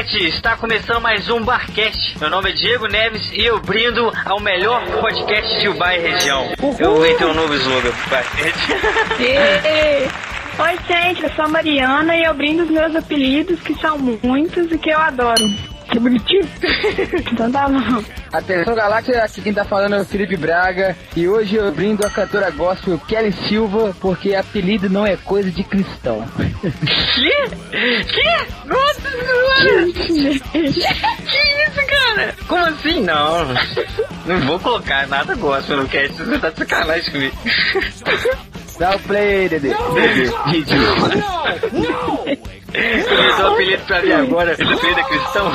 gente, está começando mais um Barcast. Meu nome é Diego Neves e eu brindo ao melhor podcast de Ubai e região. Eu inventei um novo slogan pro Barcast. Oi gente, eu sou a Mariana e eu brindo os meus apelidos, que são muitos e que eu adoro. Que bonitinho. Então tá bom. Atenção Galáxia, aqui quem tá falando é o Felipe Braga e hoje eu brindo a cantora gospel Kelly Silva porque apelido não é coisa de cristão. Que? Nossa senhora! Que isso, cara? Como assim? Não vou colocar nada gospel no cast, você tá de sacanagem comigo. Dá o play, Dedê. Não! Começou o apelido pra mim agora, esse apelido é cristão.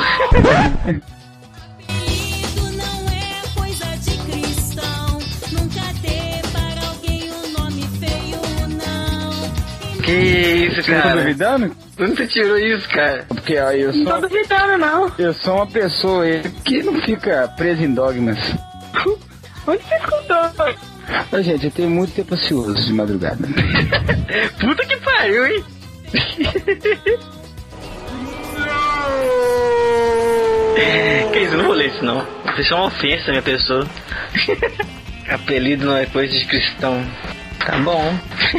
Que isso, cara? Você tá duvidando? Onde você tirou isso, cara? Porque ó, eu Não tô duvidando, não. Eu sou uma pessoa que não fica presa em dogmas. Onde você escutou? Ô, gente, eu tenho muito tempo ocioso de madrugada. Puta que pariu, hein? Que isso, não vou ler isso não. Isso é uma ofensa, minha pessoa. Apelido não é coisa de cristão. Tá bom.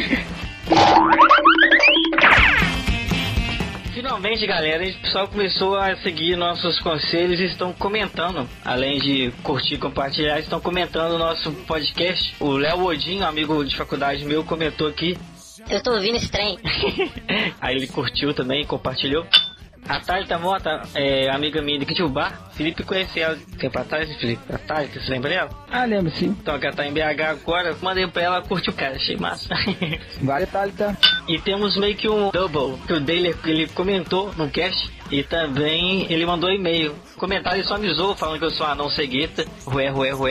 Finalmente, galera, o pessoal começou a seguir nossos conselhos e estão comentando. Além de curtir e compartilhar, estão comentando o nosso podcast. O Léo Odin, amigo de faculdade meu, comentou aqui. Eu tô ouvindo esse trem. Aí ele curtiu também, compartilhou. A Thalita Mota, amiga minha de Kitubá. Felipe conheceu ela tempo atrás, Felipe. A Thalita, você lembra dela? Ah, lembro sim. Então, que ela tá em BH agora, mandei pra ela, curtiu, cara, achei massa. Vale, Thalita. E temos meio que um double, que o Daily, ele comentou no cast, e também ele mandou e-mail. Comentário ele só avisou, falando que eu sou anão cegueta. Rué.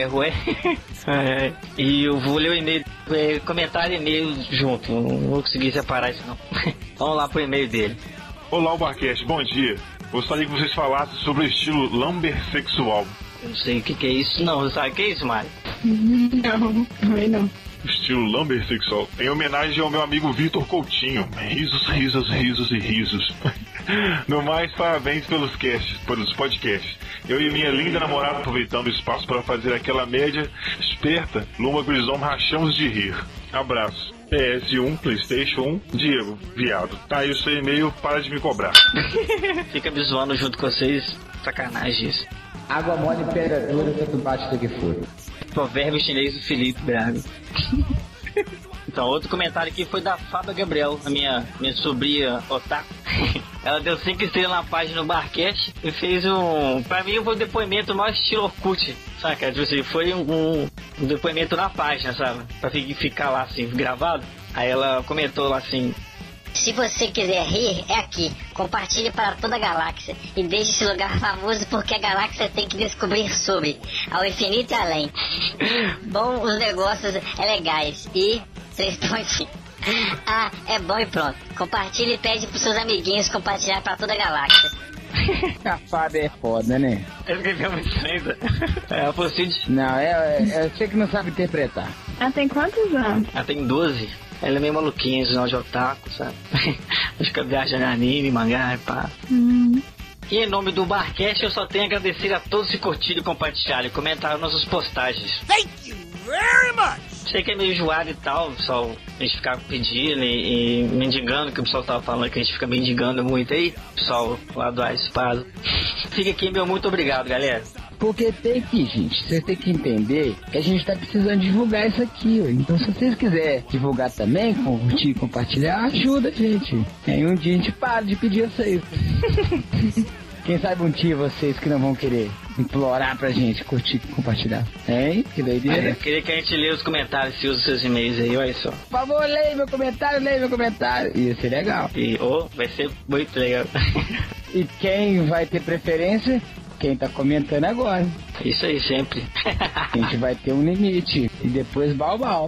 E eu vou ler o e-mail, comentário e e-mail junto, não vou conseguir separar isso não. Vamos lá pro e-mail dele. Olá, Barcast, bom dia. Gostaria que vocês falassem sobre o estilo lambersexual. Eu não sei o que é isso, não. Você sabe o que é isso, Mário? Não, também não. Estilo lambersexual. Em homenagem ao meu amigo Vitor Coutinho. Risos. No mais, parabéns pelos podcasts. Eu e minha linda namorada aproveitando o espaço para fazer aquela média esperta. Luma Grisom rachamos de rir. Abraço. PS1, Playstation 1, Diego, viado. Tá aí o seu e-mail, para de me cobrar. Fica me zoando junto com vocês, sacanagem isso. Água mole e pedra dura, tanto bate do que for. Provérbio chinês do Felipe Braga. Então, outro comentário aqui foi da Fábia Gabriel, a minha sobrinha Otaku. Ela deu 5 estrelas na página do Barcast e fez pra mim foi um depoimento mais estilo Orkut, saca? Foi um depoimento na página, sabe? Pra ficar lá assim, gravado. Aí ela comentou lá assim: se você quiser rir, é aqui. Compartilhe para toda a galáxia e deixe esse lugar famoso porque a galáxia tem que descobrir sobre ao infinito e além. Bom, os negócios é legais e 3 pontinhos. Ah, é bom e pronto. Compartilhe e pede pros seus amiguinhos compartilhar para toda a galáxia. A Fábia é foda, né? Eu escrevi muito lenta. Ela falou assim: não, é você que não sabe interpretar. Ela tem quantos anos? Ela tem 12. Ela é meio maluquinha, de de otaku, sabe? Fica viajando em anime, mangá, pá. E em nome do Barcast, eu só tenho a agradecer a todos que curtiram, compartilharam e comentaram nossas postagens. Thank you very much! Sei que é meio enjoado e tal, pessoal, a gente ficar pedindo e mendigando, que o pessoal tava falando que a gente fica mendigando muito aí, pessoal lá do Espaço. Fica aqui, meu muito obrigado, galera. Porque tem que, gente, vocês têm que entender que a gente tá precisando divulgar isso aqui, ó. Então se vocês quiserem divulgar também, curtir e compartilhar, ajuda a gente. Aí um dia a gente para de pedir isso aí. Quem sabe um dia vocês que não vão querer implorar pra gente curtir e compartilhar. Hein? Que doideira. Eu queria que a gente lê os comentários, se usa os seus e-mails aí, olha só. Por favor, leia meu comentário. Ia ser legal. E, vai ser muito legal. E quem vai ter preferência? Quem tá comentando agora. Isso aí, sempre. A gente vai ter um limite. E depois bal.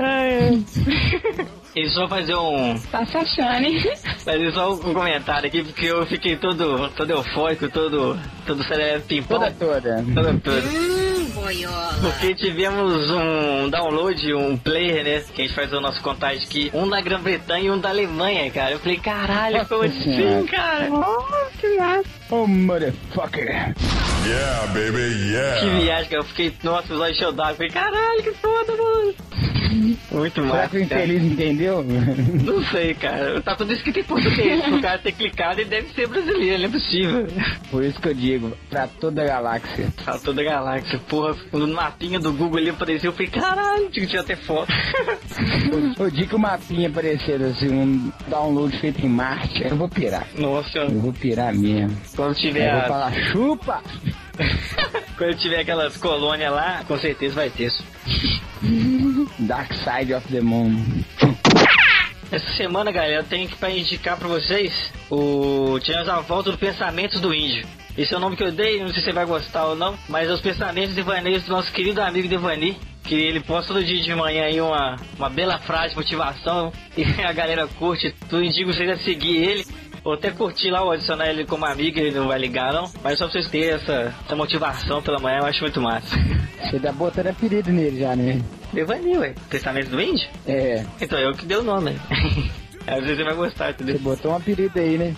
E só fazer Tá se achando, hein? Fazer só um comentário aqui, porque eu fiquei todo eufórico, todo cerebro pimpão. Toda. Boiola. Porque tivemos um download, um player, né? Que a gente faz a nossa contagem aqui. Um da Grã-Bretanha e um da Alemanha, cara. Eu falei, caralho, como assim, cara? Que viagem. Oh, motherfucker. Yeah, baby, yeah. Que viagem, cara. Eu fiquei, nossa, os olhos encheu d'água. Falei, caralho, que foda, mano. Muito Será massa. que o infeliz entendeu? Não sei, cara. Tá tudo escrito em português. O cara ter clicado e deve ser brasileiro, não é possível. Por isso que eu digo, pra toda a galáxia. Pra toda a galáxia. Porra, no mapinha do Google ali apareceu. Eu falei, caralho, tinha até foto. O dia que o mapinha aparecer assim, um download feito em Marte, eu vou pirar. Nossa, Eu vou pirar mesmo. quando tiver Eu vou falar, chupa! quando tiver aquelas colônias lá, com certeza vai ter isso. Dark Side of the Moon. Essa semana, galera, eu tenho que pra indicar pra vocês tivemos a volta do Pensamentos do Índio. Esse é o nome que eu dei, não sei se você vai gostar ou não, mas é os pensamentos devaneios do nosso querido amigo Devani, que ele posta todo dia de manhã aí uma bela frase de motivação e a galera curte. Tu indico vocês a seguir ele, ou até curtir lá, ou adicionar ele como amigo, ele não vai ligar não, mas só pra vocês terem essa motivação pela manhã, eu acho muito massa. Você tá botando apelido nele já, né? Devani, ué. Pensamentos do Índio? É. Então eu que dei o nome, né? Às vezes você vai gostar, entendeu? Você botou um apelido aí, né?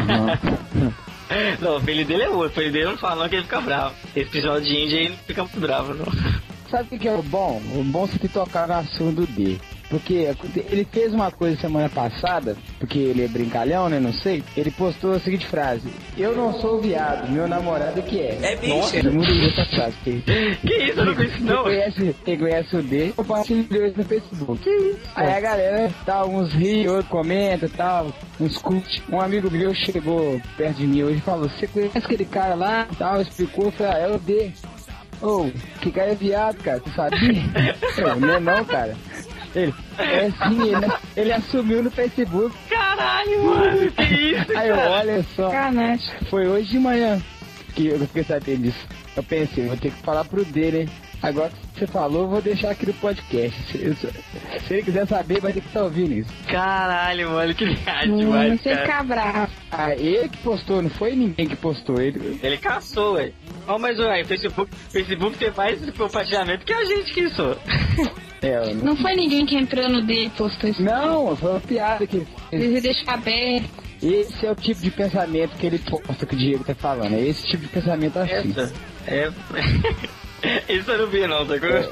Não, o apelido dele é outro. O apelido dele não fala não, que ele fica bravo. Esse episódio de Índia aí não fica muito bravo, não. Sabe o que é o bom? O bom é você ter tocado no assunto dele. Porque ele fez uma coisa semana passada, porque ele é brincalhão, né? Não sei. Ele postou a seguinte frase: eu não sou viado, meu namorado que é. É bicho. Todo mundo viu essa frase. Que isso? Eu não conheço não. Quem conhece o D, compartilhou isso no Facebook. Que isso? Aí a galera, tal, uns ri, outros comentam, tal, uns curte. Um amigo meu chegou perto de mim hoje e falou: você conhece aquele cara lá? Tal, explicou, falei: é o D. Ô, que cara é viado, cara, você sabia? Não é não, cara. Ele, é sim, ele assumiu no Facebook. Caralho, mano, que isso, aí, cara? Olha só, Caralho. foi hoje de manhã que eu fiquei sabendo disso. Eu pensei, vou ter que falar pro dele, hein? Agora que você falou, eu vou deixar aqui no podcast. Se ele quiser saber, vai ter que estar ouvindo isso. Caralho, mano, que viagem demais, Você cara. fica bravo. Ah, ele que postou, não foi ninguém que postou. Ele caçou, ué. Ó, mas ué, Facebook tem mais compartilhamento que a gente que isso. É, Não foi ninguém que entrou no dele e postou isso. não, foi uma piada que ele fez. Ele deixou aberto. Esse é o tipo de pensamento que ele posta, que o Diego tá falando. É esse tipo de pensamento assim. Essa é... Isso eu não vi não, tá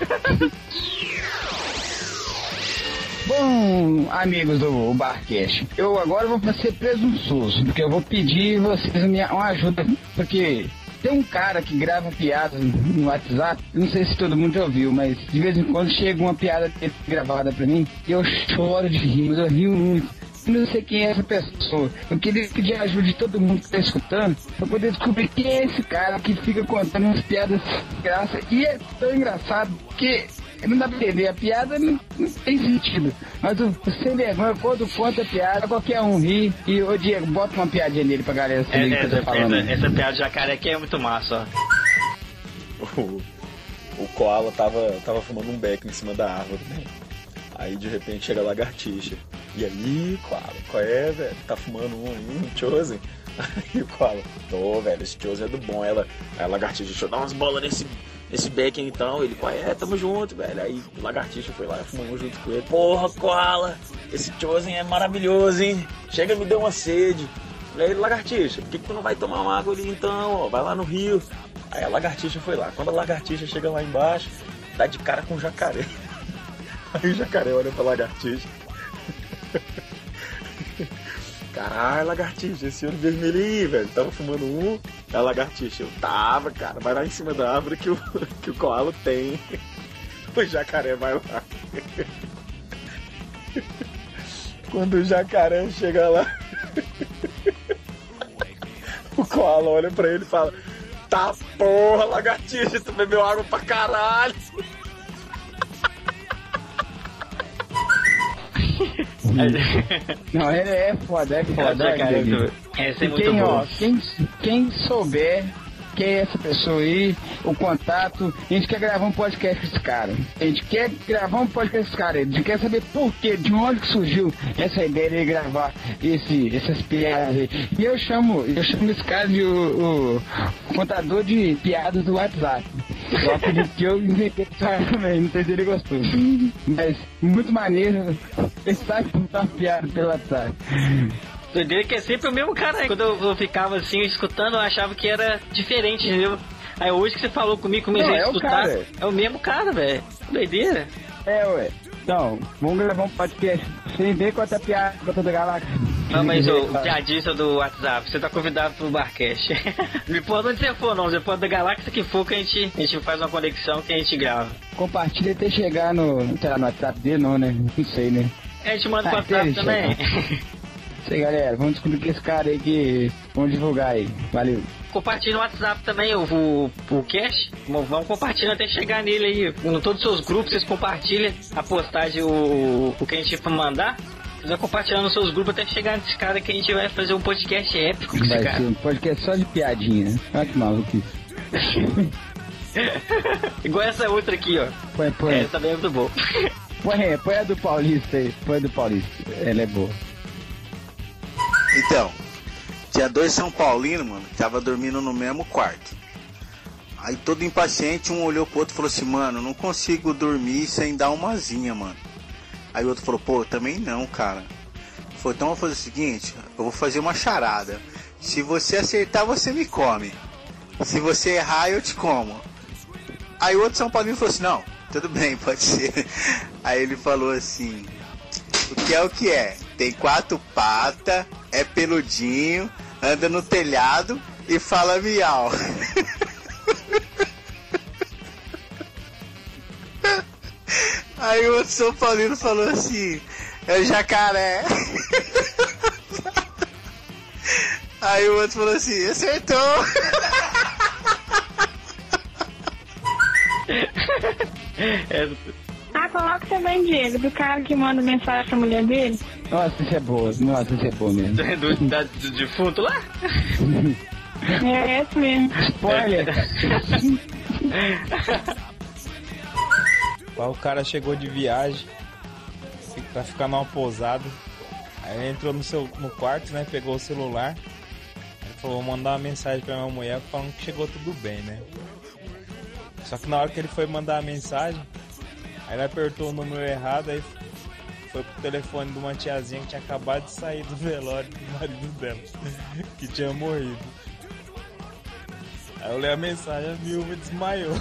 Bom, amigos do Barcast, eu agora vou ser presunçoso, porque eu vou pedir vocês uma ajuda, porque tem um cara que grava piadas no WhatsApp, não sei se todo mundo já ouviu, mas de vez em quando chega uma piada gravada pra mim e eu choro de rir, mas eu rio muito. Não sei quem é essa pessoa. Eu queria pedir a ajuda de todo mundo que tá escutando pra poder descobrir quem é esse cara que fica contando umas piadas de graça. E é tão engraçado que não dá pra entender. A piada não tem sentido. Mas o sem vergonha, quando conta a piada, qualquer um ri. E, ô Diego, bota uma piadinha nele pra galera saber o que eu tô falando. Essa piada de jacaré aqui é muito massa, ó. O Koala tava fumando um beck em cima da árvore, né? Aí de repente chega a lagartixa. E aí, Koala, qual é, velho? Tá fumando um aí, um Chosen? Aí o Koala, tô, velho, esse Chosen é do bom. Aí a lagartixa, deixa eu dar umas bolas nesse beck então. Ele, qual é? Tamo junto, velho. Aí o lagartixa foi lá e fumou junto com ele. Porra, Koala, esse Chosen é maravilhoso, hein? Chega, me deu uma sede. Aí, lagartixa, por que tu não vai tomar uma água ali então? Ó, vai lá no rio. Aí a lagartixa foi lá. Quando a lagartixa chega lá embaixo, dá de cara com o jacaré. Aí o jacaré olha pra lagartixa. Caralho, lagartixa, esse olho vermelho aí, velho. Tava fumando um. A lagartixa, eu tava, cara. Vai lá em cima da árvore que o Koala tem. O jacaré vai lá. Quando o jacaré chega lá, o Koala olha pra ele e fala: tá porra, lagartixa, tu bebeu água pra caralho. Não, é foda, cara. Essa é muito boa. Quem souber quem é essa pessoa aí, o contato, a gente quer gravar um podcast com esse cara. A gente quer gravar um podcast com esse cara. A gente quer saber por quê, de onde que surgiu essa ideia de gravar essas piadas aí. E eu chamo esse cara de o contador de piadas do WhatsApp. O apelido que eu inventei também, não sei se ele gostou. Mas muito maneiro, ele sabe contar piada pelo WhatsApp. Doideira que é sempre o mesmo cara, né? Quando eu ficava assim, escutando, eu achava que era diferente, entendeu? Aí hoje que você falou comigo, comecei a escutar, é o mesmo cara, velho. Doideira. Ué. Então, vamos gravar um podcast sem ver quanta piada pra toda a galáxia. Não, mas o piadista do WhatsApp, você tá convidado pro Barcast. Não importa onde você for, não. Você pode da galáxia que for que a gente faz uma conexão que a gente grava. Compartilha até chegar no WhatsApp dele, não, né? Não sei, né? A gente manda pro WhatsApp também. Isso aí, galera. Vamos descobrir que esse cara aí que... Vamos divulgar aí. Valeu. Compartilha no WhatsApp também o cast. Vamos compartilhar até chegar nele aí. Em todos os seus grupos, vocês compartilham a postagem, o que a gente vai mandar. Vocês vão compartilhar nos seus grupos até chegar nesse cara que a gente vai fazer um podcast épico com esse cara. Vai ser um podcast só de piadinha. Olha que maluco isso. Igual essa outra aqui, ó. Põe. Essa também é muito boa. Põe a do Paulista aí. Põe a do Paulista. Ela é boa. Então, tinha 2 São Paulinos, mano, que tava dormindo no mesmo quarto. Aí todo impaciente, um olhou pro outro e falou assim, mano, não consigo dormir sem dar uma zinha, mano. Aí o outro falou, pô, eu também não, cara. Ele falou, então eu vou fazer o seguinte, eu vou fazer uma charada. Se você acertar, você me come. Se você errar, eu te como. Aí o outro São Paulino falou assim, não, tudo bem, pode ser. Aí ele falou assim, o que é? Tem 4 patas, é peludinho, anda no telhado e fala miau. Aí o outro São Paulino falou assim, é jacaré. Aí o outro falou assim, acertou. Coloca também, Diego, do cara que manda mensagem pra mulher dele. Nossa, isso é boa. Nossa, isso é bom mesmo. Do defunto lá? É esse mesmo. Spoiler. O cara chegou de viagem pra ficar numa pousada. Aí ele entrou no quarto, né? Pegou o celular. Aí falou, vou mandar uma mensagem pra minha mulher falando que chegou tudo bem, né? Só que na hora que ele foi mandar a mensagem, aí ele apertou o número errado, aí foi pro telefone de uma tiazinha que tinha acabado de sair do velório do marido dela, que tinha morrido. Aí eu li a mensagem, a viúva desmaiou.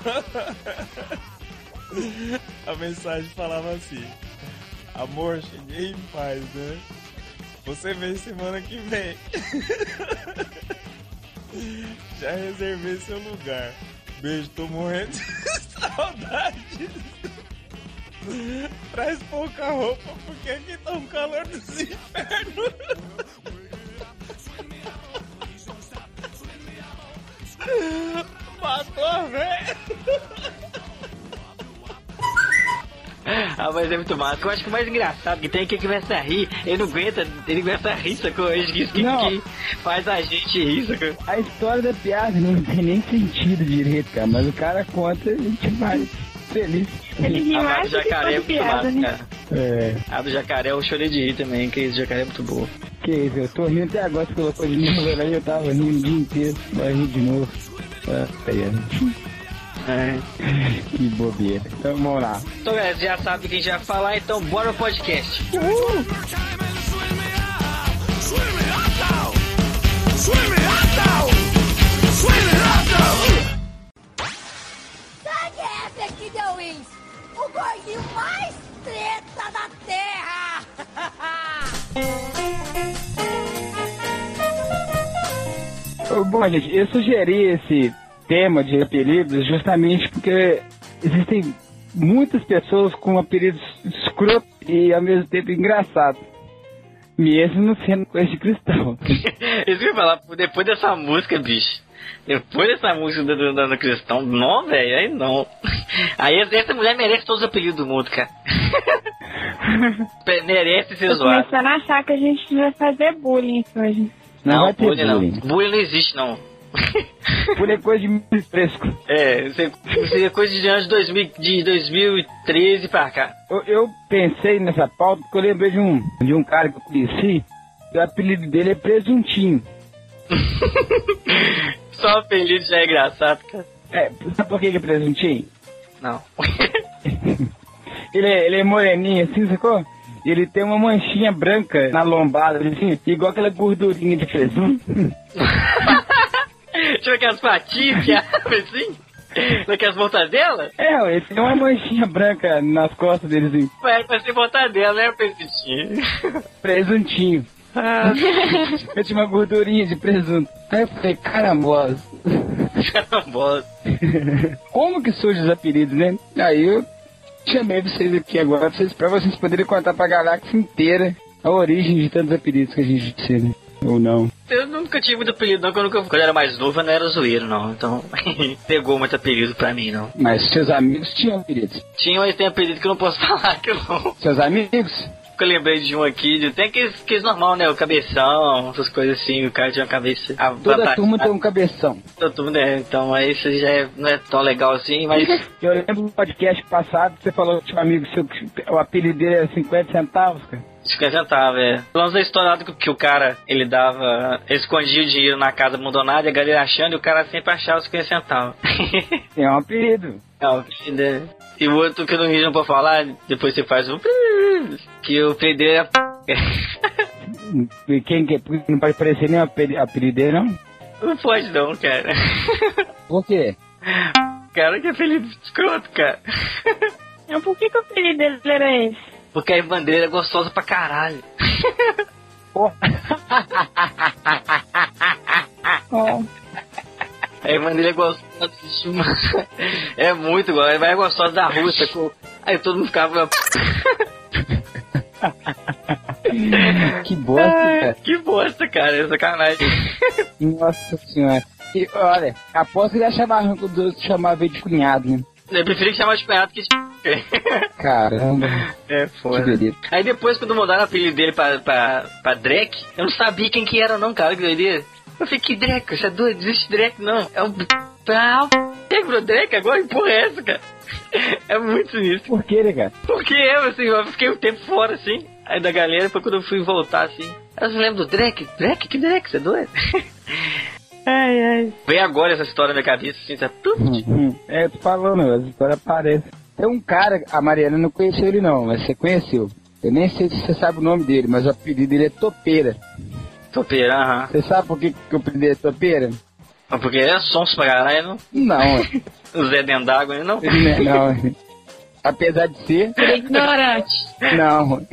A mensagem falava assim, amor, cheguei em paz, né? Você vem semana que vem. Já reservei seu lugar. Beijo, tô morrendo de saudade. Traz pouca roupa, porque aqui tá um calor dos infernos. Matou a velha. Mas é muito massa. Eu acho que o mais engraçado que tem é que começa a rir. Ele não aguenta rir, sacou? Isso que faz a gente rir, sacou? A história da piada não tem nem sentido direito, cara. Mas o cara conta e a gente vai feliz. Ele ri mais do que jacaré é muito piada, massa, né? cara. É. A do jacaré eu chorei de rir também, que esse jacaré é muito boa. Que isso, eu tô rindo até agora, você colocou de novo, aí eu tava rindo o dia inteiro, vai rir de novo. Que bobeira. Então vamos lá. Então, galera, já sabe o que a gente vai falar, então bora no podcast. Aqui deu isso. O gordinho mais treta da terra. Bom, gente, eu sugeri esse tema de apelidos justamente porque existem muitas pessoas com apelidos escroto e ao mesmo tempo engraçado, mesmo sendo coisa de cristão. Isso que eu ia falar, depois dessa música, bicho. Depois dessa música do cristão, não, velho, aí não. Aí essa mulher merece todos os apelidos do mundo, cara. Merece ser zoado. Tô começando a achar que a gente vai fazer bullying hoje. Não vai ter bullying bullying. não. Bullying não existe, não. Bullying é coisa de muito fresco. Isso é coisa de anos de 2013 pra cá. Eu pensei nessa pauta porque eu lembrei de um cara que eu conheci, o apelido dele é Presuntinho. Só o apelido já é engraçado, cara. Sabe por que é Presuntinho? Não. ele é moreninho assim, sacou? ele tem uma manchinha branca na lombada, assim, igual aquela gordurinha de presunto. Deixa eu ver aquelas patinhas, assim. Daquelas mortadelas? Ele tem uma manchinha branca nas costas dele, assim. Vai ser mortadela, né, presuntinho? Presuntinho. Eu tinha uma gordurinha de presunto. Aí eu falei, carambola. Carambola. Como que surgem os apelidos, né? Aí eu chamei vocês aqui agora pra vocês poderem contar pra galáxia inteira a origem de tantos apelidos que a gente tinha, né? Ou não? Eu nunca tive muito apelido, não. Quando eu era mais novo, eu não era zoeiro, não. Então, pegou muito apelido pra mim, não. Mas seus amigos tinham apelidos? Tinham, mas tem apelido que eu não posso falar, que eu não. Seus amigos? Eu lembrei de um aqui, tem aqueles normal, né? O cabeção, essas coisas assim, o cara tinha uma cabeça. Toda turma tem um cabeção. Toda turma, né? Então aí isso já não é tão legal assim, mas. Eu lembro do podcast passado que você falou que tinha um amigo seu que o apelido dele era 50 centavos, cara. 50 centavos, é. Falamos da história que o cara, ele escondia o dinheiro na casa abandonada e a galera achando, e o cara sempre achava os 50 centavos. É um apelido. É um apelido, é. E o outro que eu não pode falar, depois você faz que o apelido dele é Quem que não pode parecer nem apelido dele, não? Não pode não, cara. Por quê? Cara, que apelido escroto, cara. Por que o apelido dele era esse? Porque a Irmã dele é gostosa pra caralho. Porra. A irmã dele é gostosa. É muito igual. Ela é gostosa da Rússia. Aí todo mundo ficava. Que bosta, cara. Que bosta, cara. É sacanagem. Nossa senhora. E, olha, aposto que ele achava ruim quando os outros chamavam ele de cunhado, né? Eu preferi que chamasse de cunhado que de. Caramba. É foda. Aí depois, quando mudaram o apelido dele pra Drake, eu não sabia quem que era, não, cara. Que doideira. Eu falei, que Drake? Você é doido? Existe Drake, não. É um. Virou Drake agora? Que porra é essa, cara? É muito sinistro. Por que, né, cara? Porque eu fiquei um tempo fora, assim. Aí da galera, foi quando eu fui voltar, assim. Eu não lembro do Drake. Drake? Que Drake? Você é doido? Ai. Vem agora essa história na minha cabeça, assim, tá tudo. Eu tô falando, essa história aparece. Tem um cara, a Mariana não conheceu ele não, mas você conheceu. Eu nem sei se você sabe o nome dele, mas o apelido dele é Topeira. Topeira, aham. Você sabe por que o apelido é Topeira? Porque é sonso pra caralho, não? Não. O Zé dentro d'água, não? Não. Apesar de ser... Ele é ignorante. Não.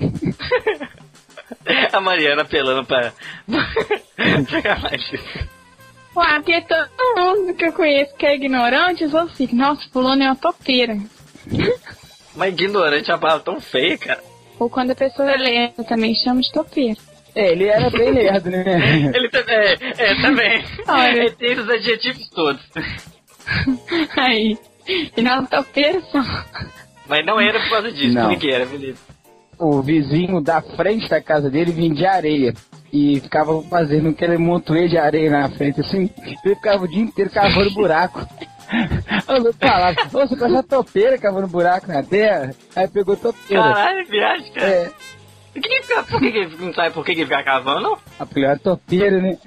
A Mariana apelando pra... Sacanagem. Ué, tem todo mundo que eu conheço que é ignorante, eu sou assim, nossa, fulano é uma topeira. Mas ignorante é uma palavra tão feia, cara. Ou quando a pessoa é lerda, também chama de topeira. Ele era bem lerdo, né? Ele também, também. Olha. Ele tem esses adjetivos todos. Aí, e não topeira só. Mas não era por causa disso, por que era, beleza. O vizinho da frente da casa dele vendia areia. E ficava fazendo aquele montoeiro de areia na frente, assim. Ele ficava o dia inteiro cavando buraco. Eu falava, você com essa topeira cavando buraco na terra? Aí pegou topeira. Caralho, viagem, cara. Por que ele não sabe por que ele fica cavando, não? A pior topeira, né?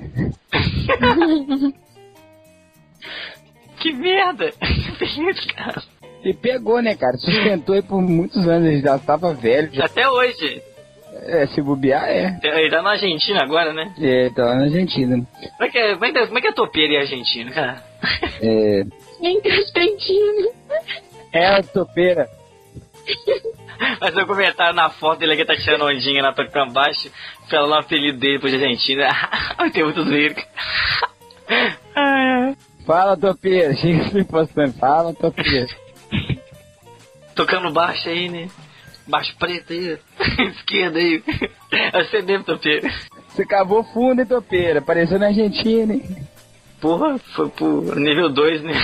Que merda! Que cara. E pegou, né, cara? Sustentou aí por muitos anos, ele já tava velho. Já... Até hoje. Se bobear, Ele tá na Argentina agora, né? Tá lá na Argentina. Como é que é topeira em Argentina, cara? Entre Argentina. A topeira. Mas eu comentário na foto dele que tá tirando ondinha na toca baixo, falando o apelido dele pro Argentina. Tem muito zoeiro. Fala, topeira. Chega se postando. Fala, topeira. Tocando baixo aí, né? Baixo preto aí, esquerda aí. Você mesmo, topeira. Você cavou fundo, hein, topeira? Apareceu na Argentina, hein? Porra, foi pro nível 2, né?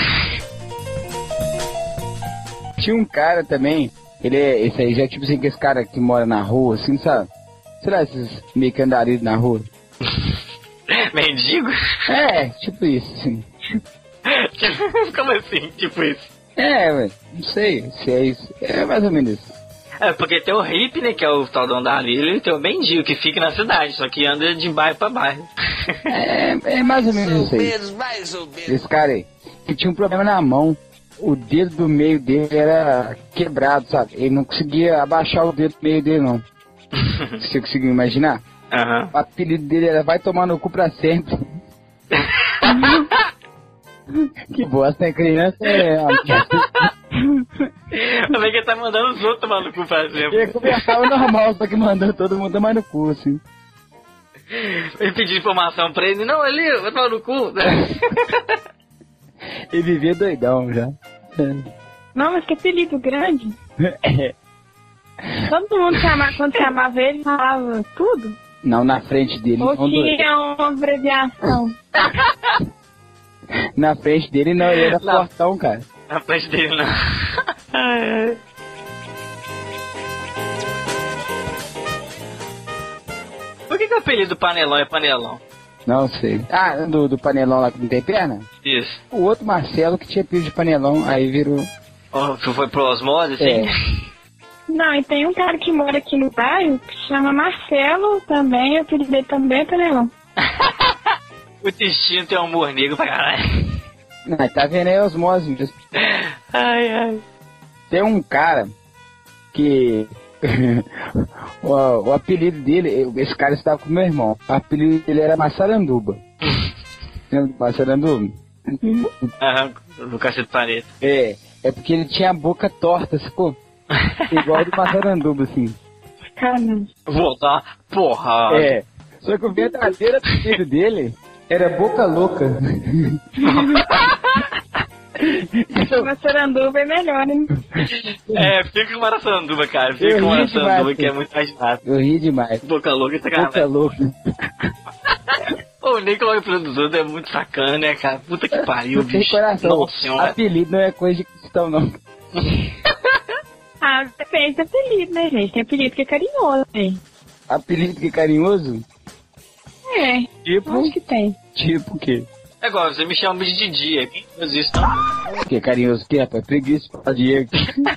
Tinha um cara também, esse aí já é tipo assim, que esse cara que mora na rua, assim, sabe? Será esses meio que andaridos na rua? Mendigo? Tipo isso, assim. Como assim, tipo isso? Não sei se é isso. É mais ou menos isso. Porque tem o hippie, né, que é o tal do andar ali, ele tem o mendigo que fica na cidade, só que anda de bairro pra bairro. É mais ou menos isso aí. Mais ou menos. Esse cara aí, que tinha um problema na mão, o dedo do meio dele era quebrado, sabe? Ele não conseguia abaixar o dedo do meio dele, não. Você conseguiu imaginar? Aham. O apelido dele era Vai Tomar no Cu Pra Sempre. Que bosta, hein? Criança Eu vejo que ele tá mandando os outros tomar no cu pra sempre. Ele conversava normal, só que mandou todo mundo tomar no cu, assim. Ele pediu informação pra ele. Não, ali, vai tomar no cu. Ele vivia doidão já. Não, mas que apelido grande. É. Todo mundo quando chamava ele, falava tudo. Não, na frente dele. Ou não tinha uma abreviação. Na frente dele não, ele era fortão, cara. Na frente dele não. Por que o apelido do Panelão é Panelão? Não sei. Ah, do Panelão lá que não tem perna? Isso. O outro Marcelo que tinha apelido de Panelão, aí virou... Oh, foi pro osmose, assim? Não, e tem um cara que mora aqui no bairro que se chama Marcelo também, o apelido dele também é Panelão. O destino tem um humor negro pra caralho. Não, tá vendo aí osmose mesmo. Ai. Tem um cara que... o apelido dele, esse cara estava com meu irmão. O apelido dele era Massaranduba. Lembra do Massaranduba? Aham, do Cacete Planeta. É porque ele tinha a boca torta, sacou? Igual do Massaranduba, assim. Caramba. Vou dar porra. Só que o verdadeiro apelido dele era Boca Louca. O Massaranduba é melhor, hein? Fica com o Massaranduba, cara. Fica com o Massaranduba, que é muito mais fácil. Eu ri demais. Boca Louca, tá Boca Louca. O Nicolau dos outros é muito sacana, né, cara? Puta que pariu, bicho. Tem coração. Nossa senhora. Apelido não é coisa de cristão, não. Depende do apelido, né, gente? Tem apelido que é carinhoso, hein? Apelido que é carinhoso? Tipo? Acho que tem. Tipo o quê? É igual, você me chama de dia. Quem faz isso, não? Que é carinhoso que é, rapaz? Preguiça pra Diego.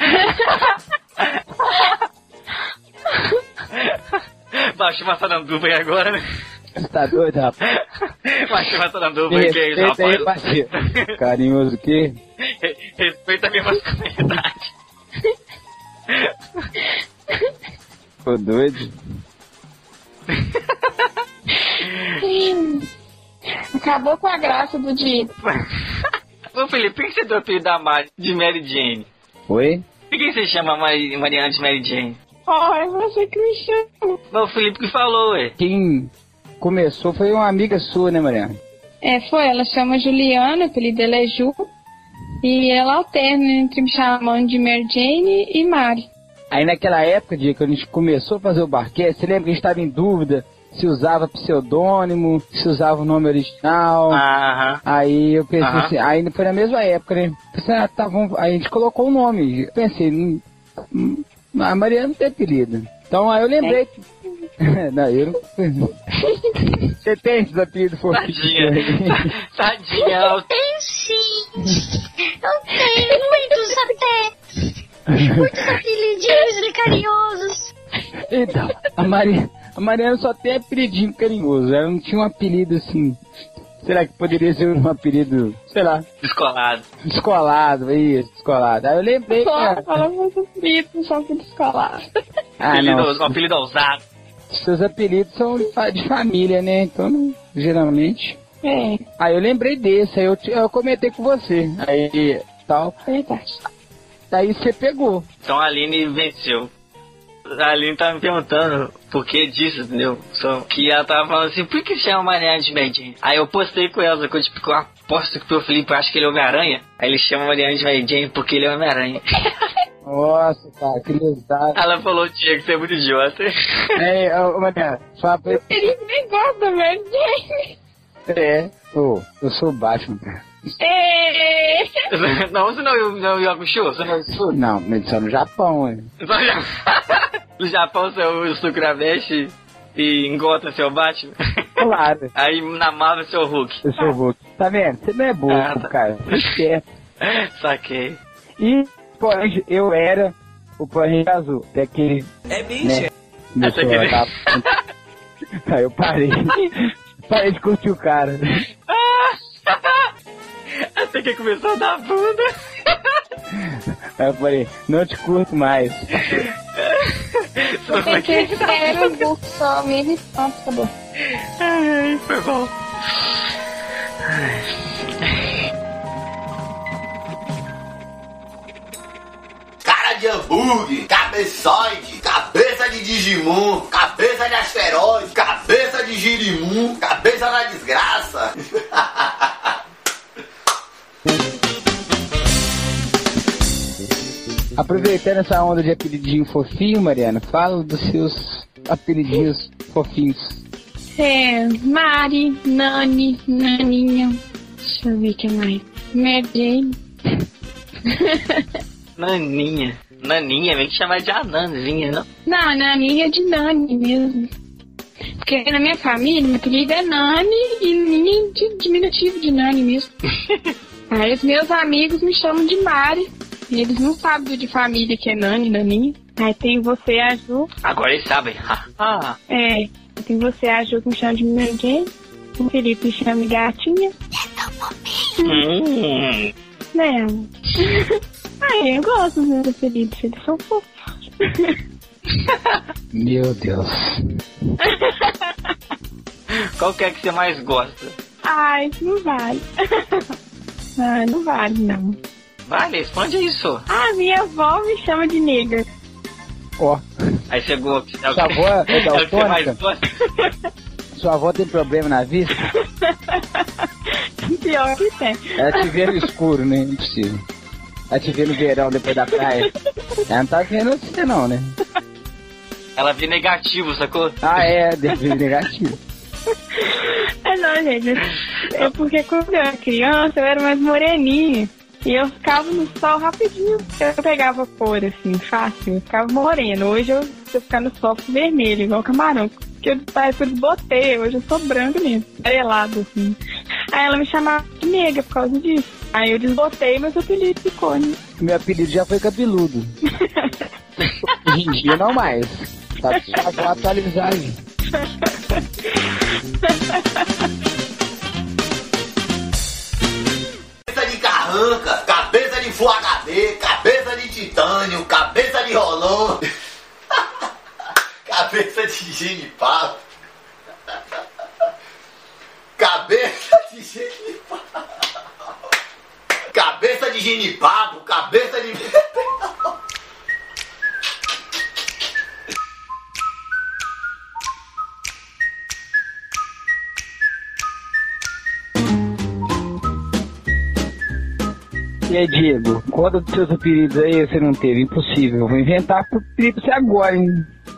Baixa o Massaranduba aí agora, né? Você tá doido, rapaz? Baixa o Massaranduba aí, que é isso, rapaz? Aí, parceiro. Carinhoso o quê? Respeita a minha masculinidade. Tô doido. Acabou com a graça do dia. Ô Felipe, por que você deu o apelido da Mari de Mary Jane? Oi? Por que você chama a Mariana de Mary Jane? É você que me chama. Mas o Felipe que falou, ué. Quem começou foi uma amiga sua, né, Mariana? Foi. Ela chama Juliana, o apelido dela é Ju. E ela alterna entre me chamando de Mary Jane e Mari. Aí naquela época, dia que a gente começou a fazer o Barcast, você lembra que a gente estava em dúvida se usava pseudônimo, se usava o nome original. Aí eu pensei assim, aí foi na mesma época, né? Pensei, aí a gente colocou o nome. Eu pensei, a Mariana não tem apelido. Então aí eu lembrei. Não, eu não. Você tem esses apelidos fofinhos? Tadinha. Eu tenho sim. Eu tenho muitos até. Muitos apelidinhos e carinhosos. Então, a Mariana só tem apelidinho carinhoso. Ela não tinha um apelido assim. Será que poderia ser um apelido, sei lá. Descolado. Descolado. Aí eu lembrei. Fala muito bonito, só que descolado. Um apelido ousado. Seus apelidos são de família, né? Então, geralmente. Aí eu lembrei desse, aí eu comentei com você. Aí, tal. Verdade. Aí você pegou. Então a Aline venceu. A Aline tava me perguntando por que disso, entendeu? Só que ela tava falando assim, por que chama Mariana de Mary Jane? Aí eu postei com ela, que eu aposto que o Felipe acha que ele é Homem-Aranha. Aí ele chama Mariana de Mary Jane porque ele é Homem-Aranha. Nossa, cara, que lesado. Ela falou, Diego, você é muito idiota. Mariana, fala pra ele. Ele nem gosta da Mary Jane. Eu sou o Batman, cara. Não, você não é o Yakusho? Você não é o Sul? Não, mas só no Japão, hein? No Japão você é o Sukurameshi e em Gotham você é o Batman? Claro. Aí na Marvel você é o Hulk. Eu sou o Hulk. Tá vendo? Você não é bobo, cara. Esquece. Saquei. E eu era o Power Azul. Daquele. Bicho. Né? Aí eu parei. Parei de curtir o cara. Até que começou a dar bunda. Aí eu falei, não te curto mais. Eu pensei que era o Hulk só mesmo e pronto, acabou. Ai, foi bom. Cara de hambúrguer, cabeçoide, cabeça de Digimon, cabeça de asteroide, cabeça de girimum, cabeça da desgraça. Aproveitando essa onda de apelidinho fofinho, Mariana, fala dos seus apelidinhos fofinhos. Mari, Nani, Naninha. Deixa eu ver o que mais. Mary Jane. Naninha. Naninha, vem que chamar de Ananzinha, não? Não, Naninha é de Nani mesmo. Porque na minha família, meu apelido é Nani e Ninha de diminutivo de Nani mesmo. Aí os meus amigos me chamam de Mari. E eles não sabem do de família que é Nani, Naninha. Aí tem você, a Ju. Agora eles sabem. É, tem você, a Ju, que me chama de Mary Jane. O Felipe me chama de Gatinha. Né? Ai, eu gosto dos meus apelidos, eles são fofos. Meu Deus. Qual que é que você mais gosta? Ai, isso não vale. Ai, não vale, não. Vale, responde isso. Ah, minha avó me chama de nega. Ó. Aí você gosta. Sua avó é o que você mais daltônica? gosta? Sua avó tem problema na vista? Pior que tem. Ela te vê no escuro, né? Impossível. Ela te vê no verão depois da praia. Ela não tá vendo você não, né? Ela vê negativo, sacou? Ah, é, deve ver negativo. É não, gente. É porque quando eu era criança, eu era mais moreninha. E eu ficava no sol rapidinho. Eu pegava cor, assim, fácil. Eu ficava morena. Hoje eu, se eu ficar no sol, fico vermelho, igual camarão. Porque eu desbotei. Hoje eu sou branca mesmo. Arelado, assim. Aí ela me chamava de nega por causa disso. Aí eu desbotei, mas o apelido ficou, né? Meu apelido já foi cabeludo. Hoje em dia não mais. Tá só atualizar aí. Cabeça de carranca, cabeça de Full HD, cabeça de titânio, cabeça de rolão, cabeça de genipapo, cabeça de genipapo, cabeça de genipapo, cabeça de... E aí, Diego, qual dos seus apelidos aí você não teve? Impossível. Eu vou inventar pro apelido pra você agora, hein?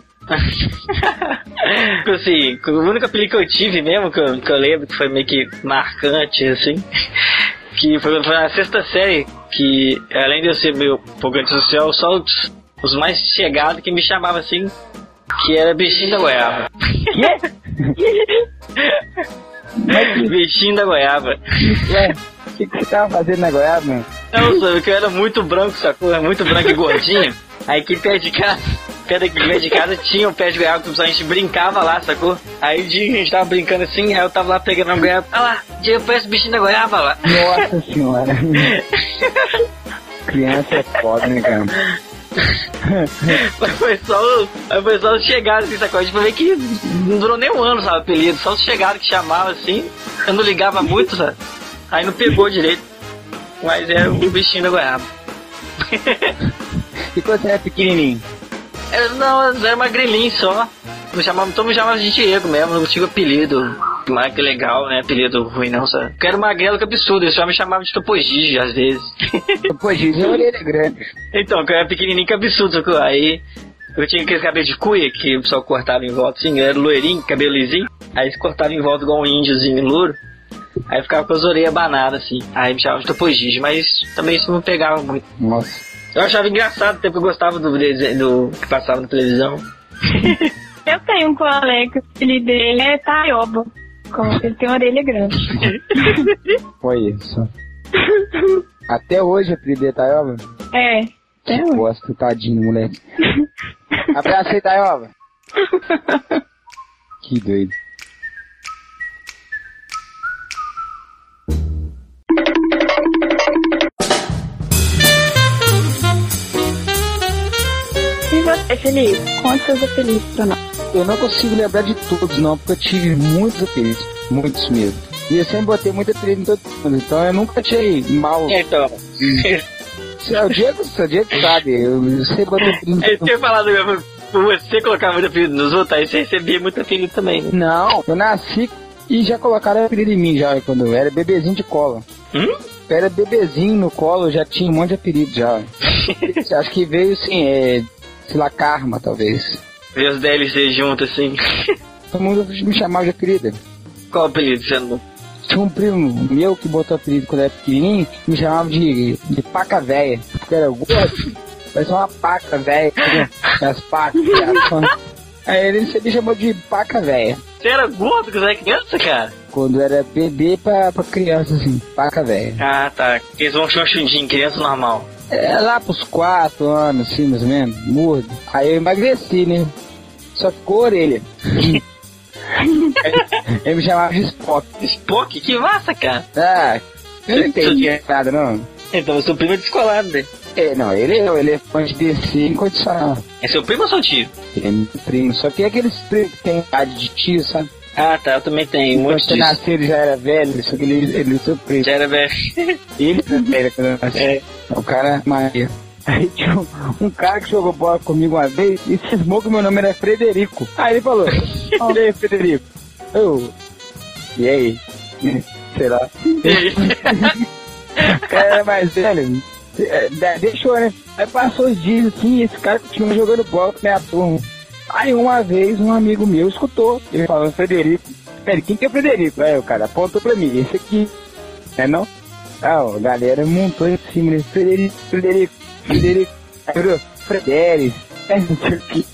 Assim, o único apelido que eu tive mesmo, que eu lembro, que foi meio que marcante, assim, que foi na sexta série, que além de eu ser meio pouco antissocial, só os mais chegados que me chamavam assim, que era bichinho da goiaba. Bichinho da goiaba. O que você tava fazendo na goiaba, mano? Não, sabe, que eu era muito branco, sacou? Muito branco e gordinho. Aí aqui perto de casa tinha um pé de goiaba que a gente brincava lá, sacou? Aí o dia que a gente tava brincando assim, aí eu tava lá pegando uma goiaba. Olha lá, Diego, parece o bichinho da goiaba lá. Nossa senhora. Criança é foda, né, cara? Foi só os chegados assim, sacou? A gente foi ver que não durou nem um ano, sabe, o apelido. Só os chegados que chamavam assim. Eu não ligava muito, sabe? Aí não pegou direito. Mas era o bichinho da goiaba. E quando você era pequenininho? Não, era magrelinho só. Todo mundo chamava de Diego mesmo, não tinha apelido. Mas que legal, né? Apelido ruim não, sabe? Porque era magrelo que absurdo, eles só me chamavam de Topogigi às vezes. Topogigi é orelha grande. Então, que eu era pequenininho que absurdo, sacou? Aí eu tinha aquele cabelo de cuia que o pessoal cortava em volta, assim, eu era loirinho, cabelo lisinho. Aí eles cortavam em volta igual um índiozinho louro. Aí ficava com as orelhas banadas, assim. Aí me chamavam de Topogigi, mas também isso não pegava muito. Nossa. Eu achava engraçado, até porque eu gostava do desenho que passava na televisão. Eu tenho um colega que o apelido dele é Taioba. Ele tem uma orelha grande. Foi isso. Até hoje o apelido é Taioba? É. Que gosto, tadinho, moleque. Abraço aí, Taioba. Que doido. E você, Felipe? conte seus apelidos pra nós. Eu não consigo lembrar de todos, não, porque eu tive muitos apelidos. Muitos mesmo. E eu sempre botei muito apelido em todo mundo, então eu nunca achei mal. Então. O Diego sabe, eu sempre botei apelido. Eu tinha falado mesmo, você colocava muito apelido nos outros, aí você recebia muito apelido também, né? Não, eu nasci e já colocaram apelido em mim já, quando eu era bebezinho de cola. Eu era bebezinho no colo, já tinha um monte de apelido já. Acho que veio assim, sei lá, karma, talvez. Veio os DLC juntos, assim. Todo mundo me chamava de apelido. Qual apelido você não? Tinha um primo meu que botou apelido quando eu era pequenininho, me chamava de paca véia, porque era gordo, parecia uma paca véia, as pacas, aí ele sempre me chamou de paca véia. Você era gordo quando era criança, cara? Quando era bebê pra criança, assim, paca véia. Ah, tá. Eles vão chamar chundinho, criança normal. Lá pros 4 anos, assim, mais ou menos, gordo. Aí eu emagreci, né? Só ficou a orelha. Ele me chamava de Spock. Spock? Que massa, cara. Ah, eu não entendi nada, não. Então, eu sou primo descolado, né? Não, ele é o elefante DC incondicional. É seu primo ou seu tio? Ele é meu primo, só que é aqueles primos que tem idade de tio, sabe? Ah, tá, eu também tenho. Quando você nasceu, ele já era velho, só que ele é seu primo. Já era velho. Ele era velho quando eu nasci. O cara Maria. Aí tinha um cara que jogou bola comigo uma vez e cismou que meu nome era Frederico. Aí ele falou, olha aí, Frederico. E aí? Sei lá. O cara era mais velho. Deixou, né? Aí passou os dias assim, esse cara continua jogando bola com minha turma. Aí uma vez um amigo meu escutou, ele falou, Frederico. Pera, quem que é Frederico? Aí o cara apontou pra mim, esse aqui. Não? A galera montou em cima dele, Frederico. Aí virou Frederis. Não sei o que.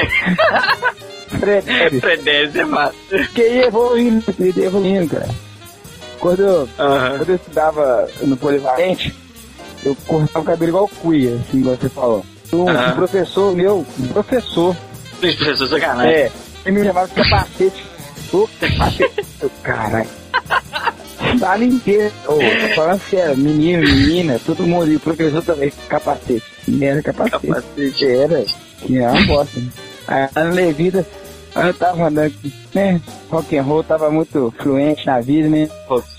Frederis é massa. Fiquei evoluindo, cara. Quando eu estudava no Polivalente, eu cortava o cabelo igual cuia, assim, igual você falou. Um professor meu, Professor sacanagem. Ele me chamava de capacete. Capacete. Caralho. Sala inteira. Falando sério, menino, menina, todo mundo, e o professor também, capacete. Era capacete. Era. Tinha uma bosta. Aí na minha vida, eu tava andando aqui, né? Rock and roll tava muito fluente na vida, né?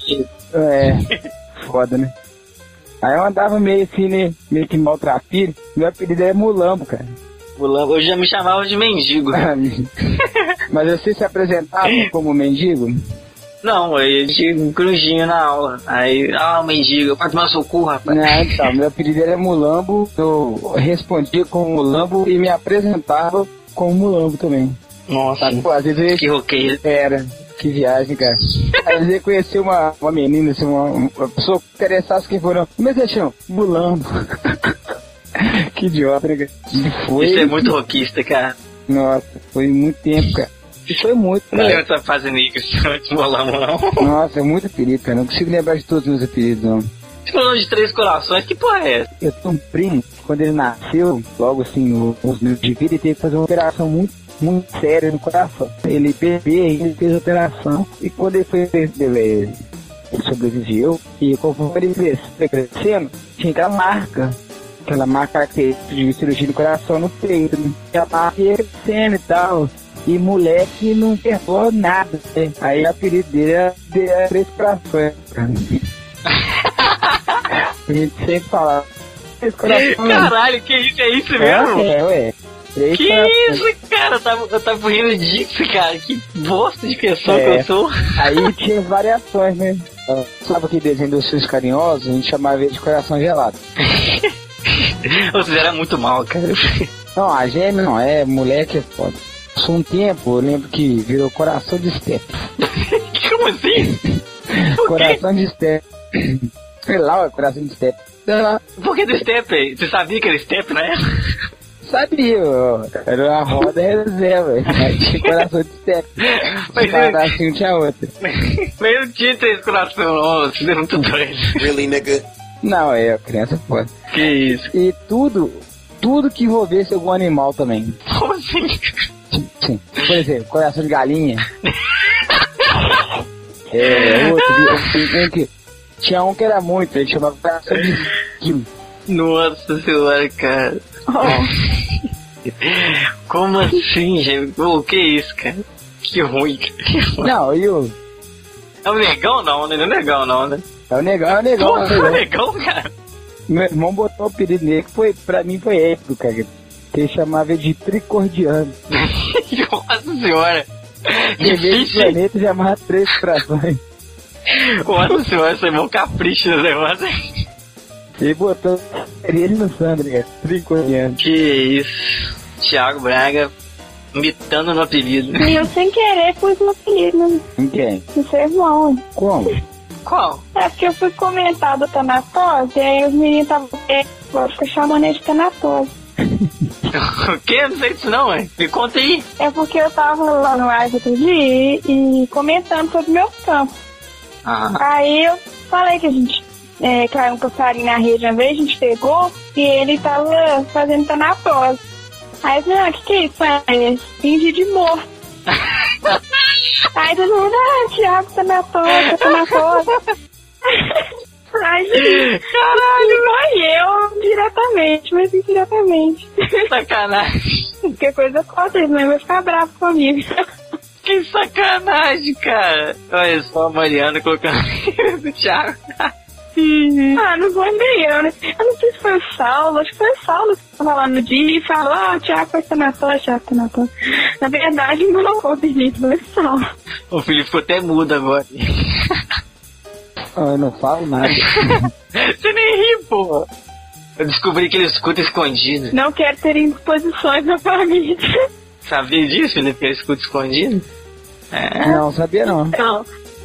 Foda, né? Aí eu andava meio assim, né? Meio que maltrapilho. Meu apelido era Mulambo, cara. Mulambo, eu já me chamava de mendigo. Mas você se apresentava como mendigo? Não, eu tinha um crujinho na aula. Aí, mendigo, pode tomar seu cu, rapaz. Não, então, meu apelido era Mulambo, eu respondia como Mulambo e me apresentava como Mulambo também. Nossa, às vezes que roqueiro. Era, que viagem, cara. Às vezes eu conheci uma menina, assim, uma pessoa que interessasse quem for, mas eu chamo Mulambo. Que idiota, né, cara? Isso é muito roquista, cara. Nossa, foi muito tempo, cara. Isso foi muito, cara. Não lembro dessa fase negra, de Mulambo, não. Nossa, é muito apelido, cara. Não consigo lembrar de todos os meus apelidos, não. Você falou de 3 corações, que porra é essa? Eu tenho um primo, quando ele nasceu, logo assim, nos meus de vida, ele teve que fazer uma operação muito séria no coração. Ele bebê, ele fez a operação, e quando ele foi ele sobreviveu, e conforme ele foi crescendo, tinha aquela marca característica de cirurgia do coração no peito, né? E a marca ia crescendo e tal. E moleque não perdoa nada, né? Aí o apelido dele era 3 corações. A gente sempre falava 3 corações. Caralho, que isso? É isso mesmo? Ué. Que isso, cara? Eu tava rindo disso, cara. Que bosta de pessoa que eu sou. Aí tinha variações, né? Sabe aquele desenho dos Seus Carinhosos? A gente chamava ele de coração gelado. Vocês eram muito mal, cara. Não, a gêmea não é, moleque é foda. Passou um tempo, eu lembro que virou coração de step. Como assim? Coração de step. Sei lá, o coração de step. Por que do step? Você sabia que era step, né? Sabia, era uma roda reserva. Tinha coração de step. Se não tinha outra. Mas eu não tinha 3 corações, não. Você é muito doido. Really, nigga? Não, a criança foda. Que isso? E tudo que envolvesse algum animal também. Como assim? Sim. Por exemplo, coração de galinha. Tinha um que era muito, ele chamava coração de esquilo. Nossa senhora, cara. Como assim, gente? O que é isso, cara? Que ruim, cara. Não, e o... É o negão não, né? Não é negão não, né? É o negão, Pô, é o negão, cara. Meu irmão botou o apelido nele que pra mim foi épico, cara. Que ele chamava de tricordiano. Nossa senhora. Em vez de planeta, ele chamava 3 corações. Nossa senhora, você é um capricho no negócio. Ele botou ele no Sandro, cara. Tricordiano. Que isso. Thiago Braga imitando no apelido. E eu sem querer pus no apelido. Em quem? No seu irmão. Como? Qual? É porque eu fui comentar do Tanatose e aí os meninos estavam chamando ele de Tanatose. O que? Não sei disso não, hein? Me conta aí. É porque eu tava lá no ar outro dia e comentando sobre meus campos. Aí eu falei que a gente caiu um passarinho na rede uma vez, a gente pegou e ele tava fazendo Tanatose. Aí eu falei, que é isso? É fingir de morto. Aí todo mundo, Thiago, Tanatose. Ai, gente, caralho, não eu diretamente, mas indiretamente. Sacanagem. Porque coisa conta, eles não vão ficar bravos comigo. Que sacanagem, cara. Olha só a Mariana colocando do Thiago. Não foi nem eu, né? Eu não sei se foi o Saulo, acho que foi o Saulo que tava lá no dia e falou, o Thiago foi Tanatose. Na verdade, não colocou o apelido, foi o Saulo. O Felipe ficou até mudo agora. Eu não falo nada. Você nem ri, pô. Eu descobri que ele escuta escondido. Não quero ter indisposições na família. Sabia disso, Felipe, que ele escuta escondido? Não, sabia não. Não.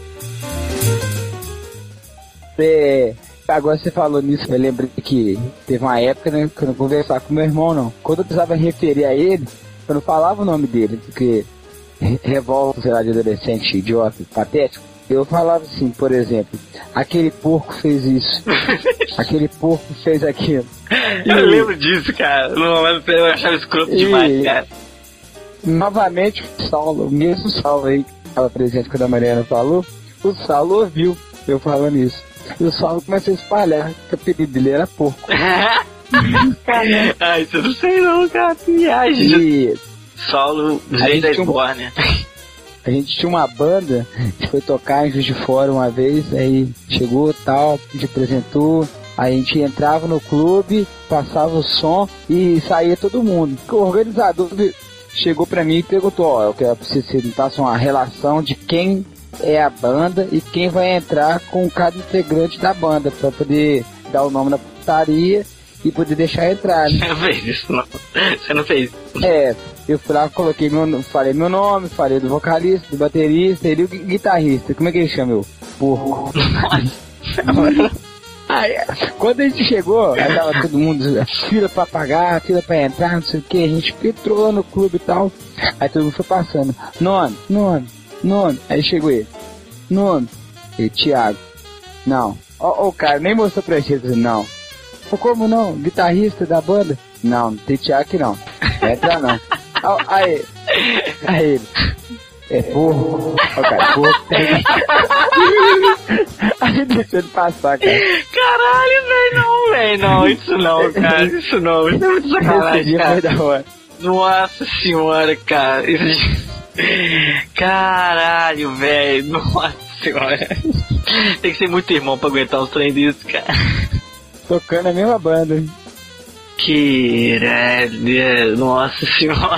Agora você falou nisso, eu lembrei que teve uma época, né, que eu não conversava com meu irmão, não. Quando eu precisava referir a ele, eu não falava o nome dele, porque revolta, sei lá, de adolescente idiota, patético. Eu falava assim, por exemplo, aquele porco fez isso, aquele porco fez aquilo. Eu lembro disso, cara. Eu achava escroto demais, cara. Novamente, o mesmo Saulo aí, que estava presente quando a Mariana falou, o Saulo ouviu eu falando isso. E o Saulo começou a espalhar que o apelido dele era porco. Ai, isso eu não sei não, cara. Viagem. Saulo, Zé da Esbórnia. A gente tinha uma banda que foi tocar em Juiz de Fora uma vez, aí chegou tal, a gente apresentou, aí a gente entrava no clube, passava o som e saía todo mundo. O organizador chegou pra mim e perguntou, eu quero que você me passe uma relação de quem é a banda e quem vai entrar com cada integrante da banda, pra poder dar o nome na putaria e poder deixar entrar, né? Você não fez isso, não. Você não fez. Eu fui lá, falei meu nome, falei do vocalista, do baterista, ele o guitarrista. Como é que ele chama? Eu? Porco. Aí, quando a gente chegou, aí tava todo mundo, fila pra pagar, fila pra entrar, não sei o que, a gente entrou no clube e tal. Aí todo mundo foi passando. Nome. Aí chegou ele. Nome. E Thiago. Não. O cara nem mostrou pra gente, não. Como não? Guitarrista da banda? Não tem Thiago aqui não. Não entra não. Aí ele. É porco. Cara, porco. Aí deixa ele passar, cara. Caralho, velho, não. Isso não, cara. Isso não. Isso é muito sacanagem, cara. Da hora. Nossa senhora, cara. Caralho, velho. Nossa senhora. Tem que ser muito irmão pra aguentar uns trem desses, cara. Tocando a mesma banda. Que nossa senhora.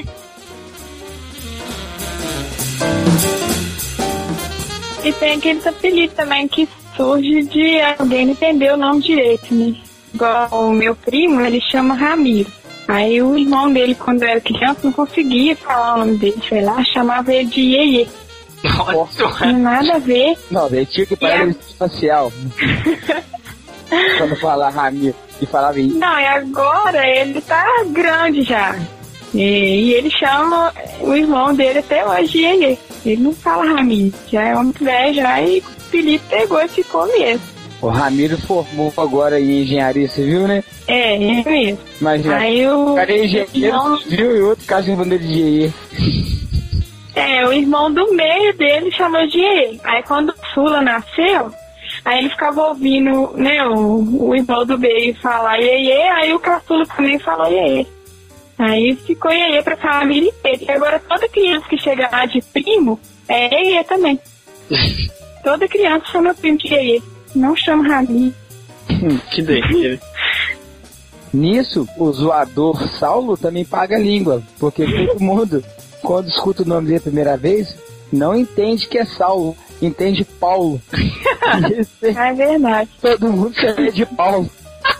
E tem aquele apelido também que surge de alguém não entender o nome direito, né? Igual o meu primo, ele chama Ramiro. Aí o irmão dele, quando era criança, não conseguia falar o nome dele, sei lá, chamava ele de Iê. Nossa, não tem nada a ver. Não, ele tinha que parar no espacial. Quando falar Ramiro, e falava isso. Não, e agora ele tá grande já. E ele chama o irmão dele até hoje de Iê. Ele não fala Ramiro, já é homem velho já, e o Felipe pegou e ficou mesmo. O Ramiro formou agora em engenharia civil, né? É mesmo. Imagina, aí o cara é engenheiro civil e outro cara chamando ele de Iê. O irmão do meio dele chamou de Iê. Aí quando o Sula nasceu, aí ele ficava ouvindo, né, o irmão do meio falar Iê, aí o caçula também falou Iê. Aí ficou Iê pra família inteira. E agora toda criança que chega lá de primo é Iê também. Toda criança chama primo de Iê. Não chama Rabi. Que doideira. Nisso, o zoador Saulo também paga a língua, porque todo mundo, quando escuta o nome dele a primeira vez, não entende que é Saulo, entende Paulo. É verdade. Todo mundo chama ele de Paulo.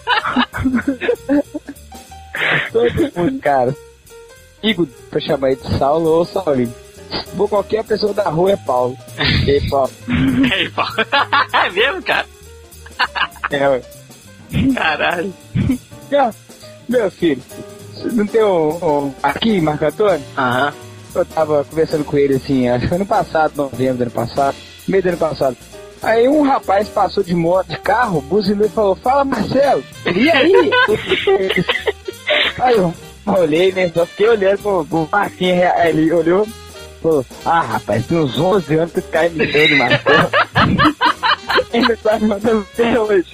Todo mundo, cara. Digo pra chamar ele de Saulo ou Saulinho. Por qualquer pessoa da rua é Paulo. Ei, Paulo. Ei, Paulo. É mesmo, cara? É, caralho. Meu filho, não tem aqui, Marco Antônio? Aham. Eu tava conversando com ele assim, acho que foi ano passado, novembro do ano passado, meio do ano passado. Aí um rapaz passou de moto, de carro, buzinou e falou: fala, Marcelo, e aí? Aí eu olhei, né, só fiquei olhando pro Marquinhos, aí ele olhou e falou: ah, rapaz, tem uns 11 anos que esse cara me deu de Marcelo. Ainda tá me mandando até hoje.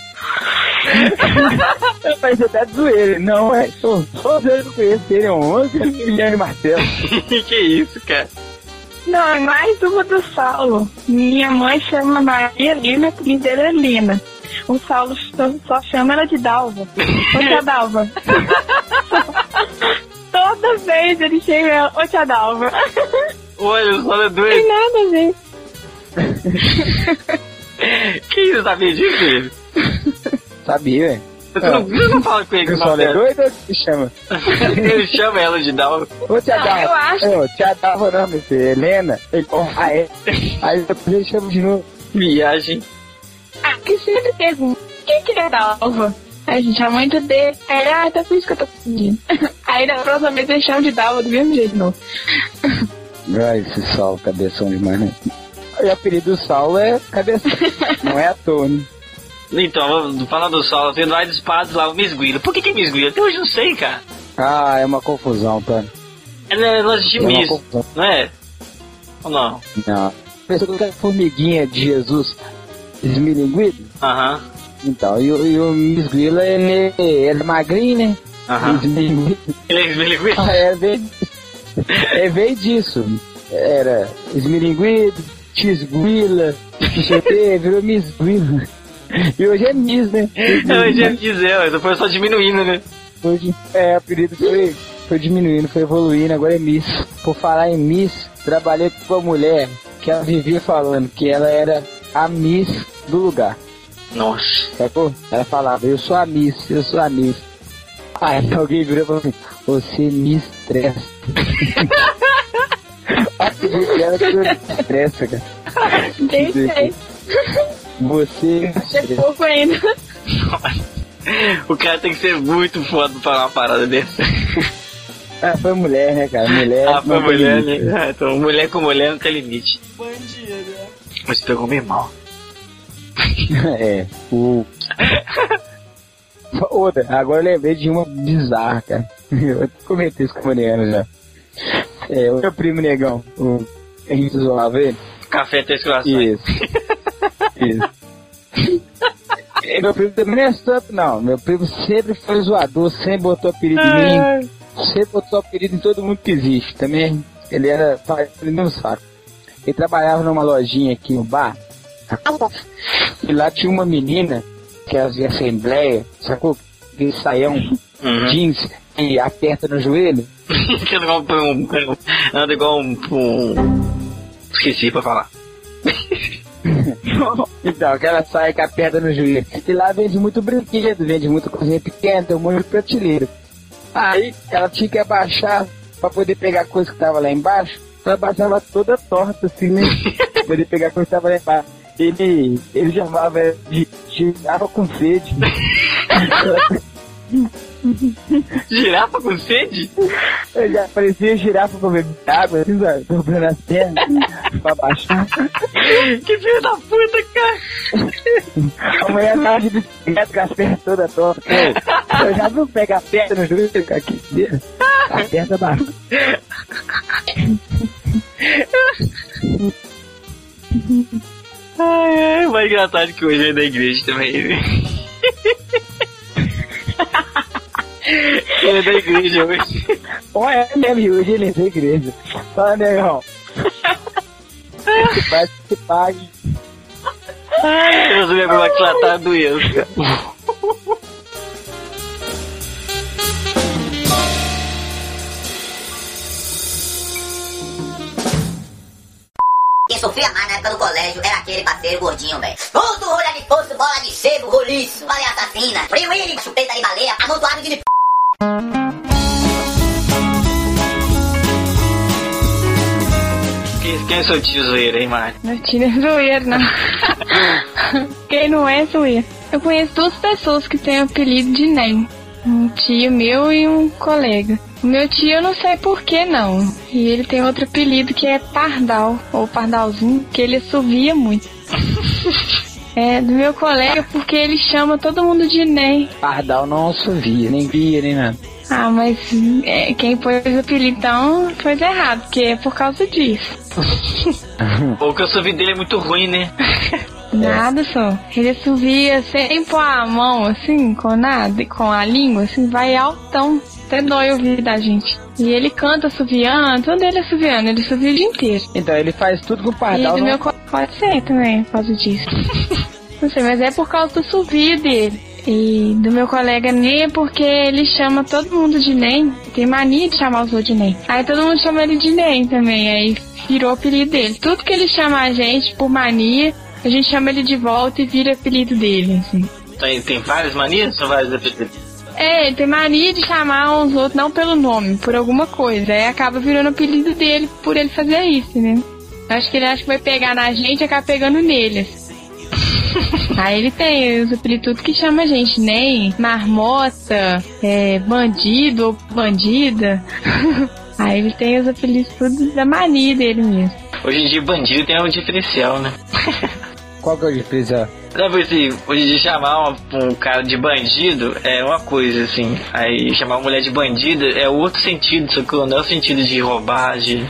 Eu falei: você tá de zoeira. Não, é, só eu não conheço ele, é 11 anos que me Marcelo. Que isso, cara? Não, é mais uma do Saulo. Minha mãe chama Maria Lina, a apelido dela é Lina. O Saulo só chama ela de Dalva. Ô tia Dalva. Toda vez ele chega ela, ô tia Dalva. Olha, o Saulo é doido. Tem nada a ver. Que isso, sabia disso, filho? Sabia, velho. Você não fala com ele que o Saulo é doido ou que chama? Ele chama ela de Dalva. Ô tia Dalva. Eu acho. Tia Dalva não, meu filho. Helena. Ele, é. Aí depois ele chama de novo. Viagem. Que sempre pergunta: quem que é Dalva? Aí a gente chama muito de. Aí, tá por isso que eu tô pedindo. Aí da próxima vez ele chama de Dalva do mesmo jeito, não. Ai, esse Saulo, cabeção demais, né? E o apelido do Saulo é cabeção. Não é à toa, né? Então, falando do Saulo, tem vários espadas lá, o Misguila. Por que é Misguila? Até hoje não sei, cara. Ah, é uma confusão, tá? É lance de Miss, não é? Ou não? Não. Pensou que é formiguinha de Jesus esmilinguido? Aham. Então, e o Misguila, ele é magrinho, né? Aham. Esmilinguido. Ele é esmilinguido? Veio disso. Era esmilinguido, tisguila, não sei o que, virou Misguila. E hoje é Miss, né? Hoje é Miss, depois só diminuindo, né? Hoje, o apelido foi diminuindo, foi evoluindo, agora é Miss. Por falar em Miss, trabalhei com uma mulher que ela vivia falando que ela era a Miss do lugar. Nossa. Sacou? Ela falava: eu sou a Miss. Aí alguém virou e falou assim: você me estressa. A apelido dela que me estressa, cara. Deixei. Você. É pouco ainda. O cara tem que ser muito foda pra falar uma parada dessa. Ah, foi mulher, né, cara? Mulher. Ah, foi mulher, né? Ah, então, mulher com mulher não tem limite. Bandido. Você pegou meu irmão. É, outra, agora eu lembrei de uma bizarra, cara. Eu comentei isso com o Mariano já. O meu primo negão, a gente zoava ele. Café 3 corações. Isso. Meu primo também não é santo, não. Meu primo sempre foi zoador, sempre botou apelido em mim. Sempre botou apelido em todo mundo que existe. Também ele era no saco. Ele trabalhava numa lojinha aqui no bar. E lá tinha uma menina que era de assembleia, sacou? Que saiam jeans e aperta no joelho. Que anda igual um... Esqueci pra falar. Então, aquela saia que aperta no joelho. E lá vende muito brinquedo, vende muita coisinha pequena, tem um monte de prateleira. Aí ela tinha que abaixar pra poder pegar a coisa que tava lá embaixo. Ela abaixava toda torta, assim, né? Pra poder pegar a coisa que tava lá embaixo. Ele chamava de girafa com sede. Girafa com sede? Eu já parecia girafa com bebida água, assim, dobrando as pernas pra baixar. Que filho da puta, cara! A mulher tava de bicicleta com as pernas todas tortas. Eu já não pego a perna no joelho, cara, que dedo. A perna baixa. É mais engraçado que hoje é da igreja também. Ele é da igreja hoje. Olha, é mesmo, hoje ele é da igreja. Fala, negão. Vai que pague. Ai, Deus, meu vai que lá tá doendo, cara. Quem sofria mais na época do colégio era aquele parceiro gordinho, velho. Todo rolha de poço, bola de sebo, roliço, baleia assassina, frio e chupeta de baleia, amontoado de... Quem é seu tio zoeiro, hein, Mário? Meu tio é zoeiro, não. Quem não é zoeiro? Eu conheço 2 pessoas que têm o apelido de Ney. Um tio meu e um colega. O meu tio eu não sei por que não. E ele tem outro apelido que é Pardal, ou Pardalzinho, que ele assovia muito. É, do meu colega porque ele chama todo mundo de Ney. Pardal não assovia, nem via, nem nada. Ah, mas quem pôs o apelido então foi errado, porque é por causa disso. Ou que o assovio dele é muito ruim, né? Nada só. Ele assovia sem pôr a mão, assim, com nada, e com a língua, assim, vai altão. Até dói ouvir da gente. E ele canta assoviando, tudo ele assoviando, ele assovia o dia inteiro. Então ele faz tudo com o Pardal. E do meu pode ser também, por causa disso. Não sei, mas é por causa do assovio dele. E do meu colega Ney, porque ele chama todo mundo de Ney. Tem mania de chamar os outros de Ney. Aí todo mundo chama ele de Ney também. Aí virou o apelido dele. Tudo que ele chama a gente por mania, a gente chama ele de volta e vira apelido dele, assim. Tem várias manias ou vários apelidos? É, ele tem mania de chamar uns outros não pelo nome, por alguma coisa. Aí acaba virando o apelido dele por ele fazer isso, né? Acho que ele acha que vai pegar na gente e acaba pegando neles. Aí ele tem os apelidos tudo que chama a gente, né? Marmota, bandido ou bandida. Aí ele tem os apelidos tudo da mania dele mesmo. Hoje em dia bandido tem um diferencial, né? Qual que é o diferencial? Sabe assim, hoje em dia chamar um cara de bandido é uma coisa, assim. Aí chamar uma mulher de bandida é outro sentido, só que não é o sentido de roubar, de...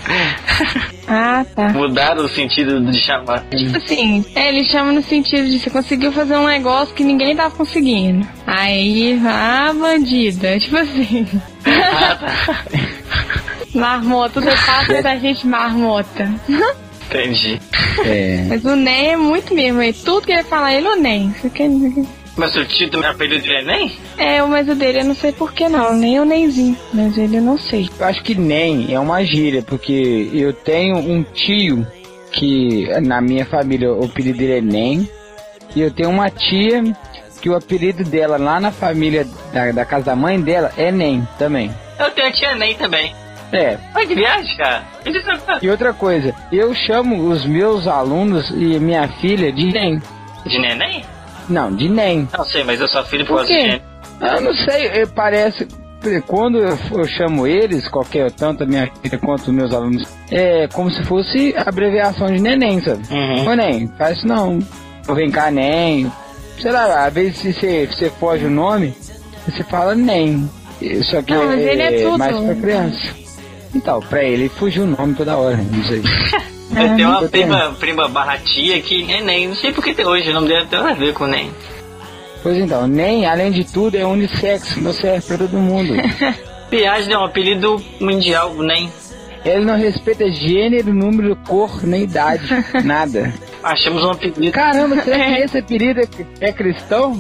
Ah, tá. Mudaram o sentido de chamar. Tipo assim, ele chama no sentido de você conseguiu fazer um negócio que ninguém tava conseguindo. Aí, bandida. Tipo assim. Ah, tá. Marmota, você passa da gente marmota. Entendi. Mas o Ney é muito mesmo. Tudo que ele fala, ele é o Ney. Mas o título é apelido dele é Ney? É, mas o dele eu não sei por que não. Nem o Neyzinho. Mas ele eu não sei. Eu acho que Ney é uma gíria, porque eu tenho um tio que na minha família o apelido dele é Ney. E eu tenho uma tia que o apelido dela lá na família da casa da mãe dela é Ney também. Eu tenho a tia Ney também. É. Olha que viagem, cara. E outra coisa, eu chamo os meus alunos e minha filha de Ney. De neném? Não, de Ney. Não sei, mas eu sou filho por causa de quê? Eu não sei, parece... Quando eu chamo eles, tanto a minha filha quanto os meus alunos, é como se fosse a abreviação de neném, sabe? Ô, Ney, faz isso não. Ou vem cá, Ney. Sei lá, às vezes se você foge o nome, você fala Ney. Só que não, mas ele é tudo mais pra criança. Então, pra ele fugiu o nome toda hora, não sei. Tem uma prima barratia que é Ney, não sei por que até hoje, o nome dele tem nada a ver com Ney. Pois então, Ney, além de tudo, é unissex, não serve pra todo mundo. Viagem é um apelido mundial, Ney. Ele não respeita gênero, número, cor, nem idade, nada. Achamos um apelido. Caramba, será que esse apelido é cristão?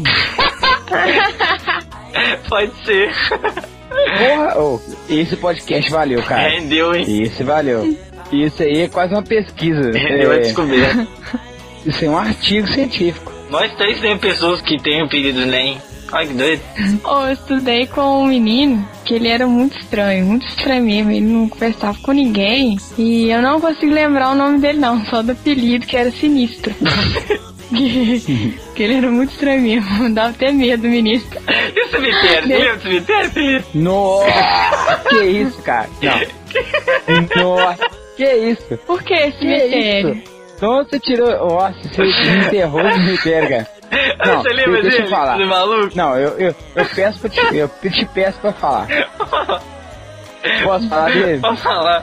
Pode ser. Porra, esse podcast valeu, cara. Rendeu, hein? Esse valeu. Isso aí é quase uma pesquisa. Rendeu a descoberta. Isso é um artigo científico. Nós 3 temos pessoas que têm o apelido Ney. Olha que doido. Eu estudei com um menino que ele era muito estranho mesmo. Ele não conversava com ninguém. E eu não consigo lembrar o nome dele não, só do apelido que era Sinistro. que ele era muito estranho mesmo, dava até medo do menino. E o cemitério? Você lembra do cemitério? Nossa, que isso, cara? Não. Nossa, que isso? Por que cemitério? Nossa, você tirou... Nossa, você me enterrou no cemitério, cara. Não, você lembra deixa dele? Eu falar. Maluco? Não, eu peço pra eu te peço pra falar. Posso falar dele? Pode falar.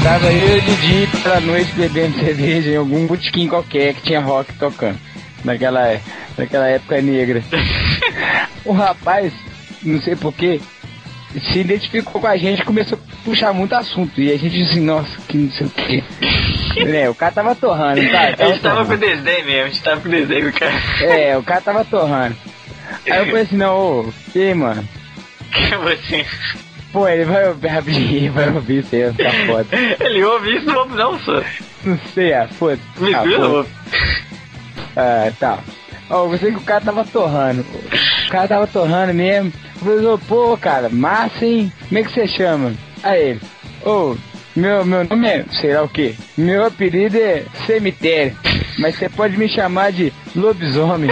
Tava eu e o Didi pela noite bebendo cerveja em algum botequim qualquer que tinha rock tocando. Naquela época negra. O rapaz, não sei porquê, se identificou com a gente e começou a puxar muito assunto. E a gente disse assim, nossa, que não sei o quê. O cara tava torrando, tá? A gente tava com desdém mesmo, a gente tava com desdém com o cara. O cara tava torrando. Aí eu falei assim, não, e aí, mano? Que você? Pô, ele vai ouvir isso aí, tá foda. Ele ouve isso, não ouve não, só. Não sei, foda-se. Me viu, não ouve. Tá. Você que o cara tava torrando. O cara tava torrando mesmo. Eu falei, pô, cara, massa, hein? Como é que você chama? Aí ele, meu nome é, sei lá o quê. Meu apelido é Cemitério. Mas você pode me chamar de Lobisomem.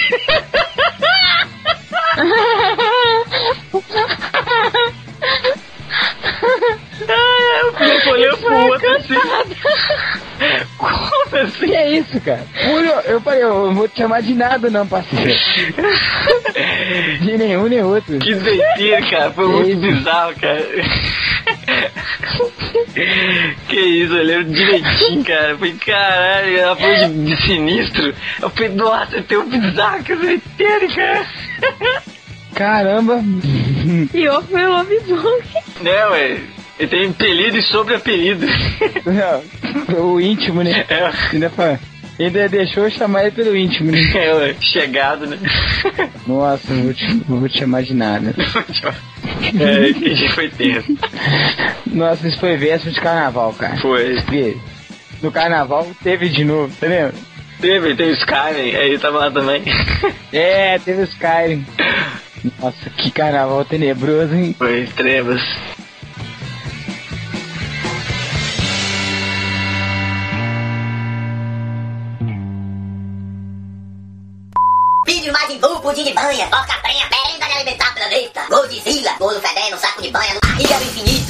Eu olhei pro outro assim. Como assim? Que é isso, cara? Eu falei, eu não vou te chamar de nada não, parceiro. De nenhum nem outro. Que doideira, cara. Foi muito bizarro, cara. Que isso, eu lembro direitinho, cara. Foi caralho, ela foi de sinistro. Eu falei, nossa, tem um bizarro que eu doideira, cara. Caramba. E eu fui o lobisomem. Ué. Ele tem apelido e sobre-apelido. O íntimo, né? Ainda deixou eu chamar ele pelo íntimo, né? Ué, chegado, né? Nossa, não vou te chamar de nada. Que dia foi tenso. Nossa, isso foi véspera de carnaval, cara. Foi. No carnaval teve de novo, tá vendo? Teve o Skyrim, aí tava lá também. Teve o Skyrim. Nossa, que carnaval tenebroso, hein? Foi, trevas. Vídeo Majin Buu, pudim de banha, vodka prenha, merenda de alimentar planeta, Godzilla, bolo fedendo, saco de banha, barriga do infinito.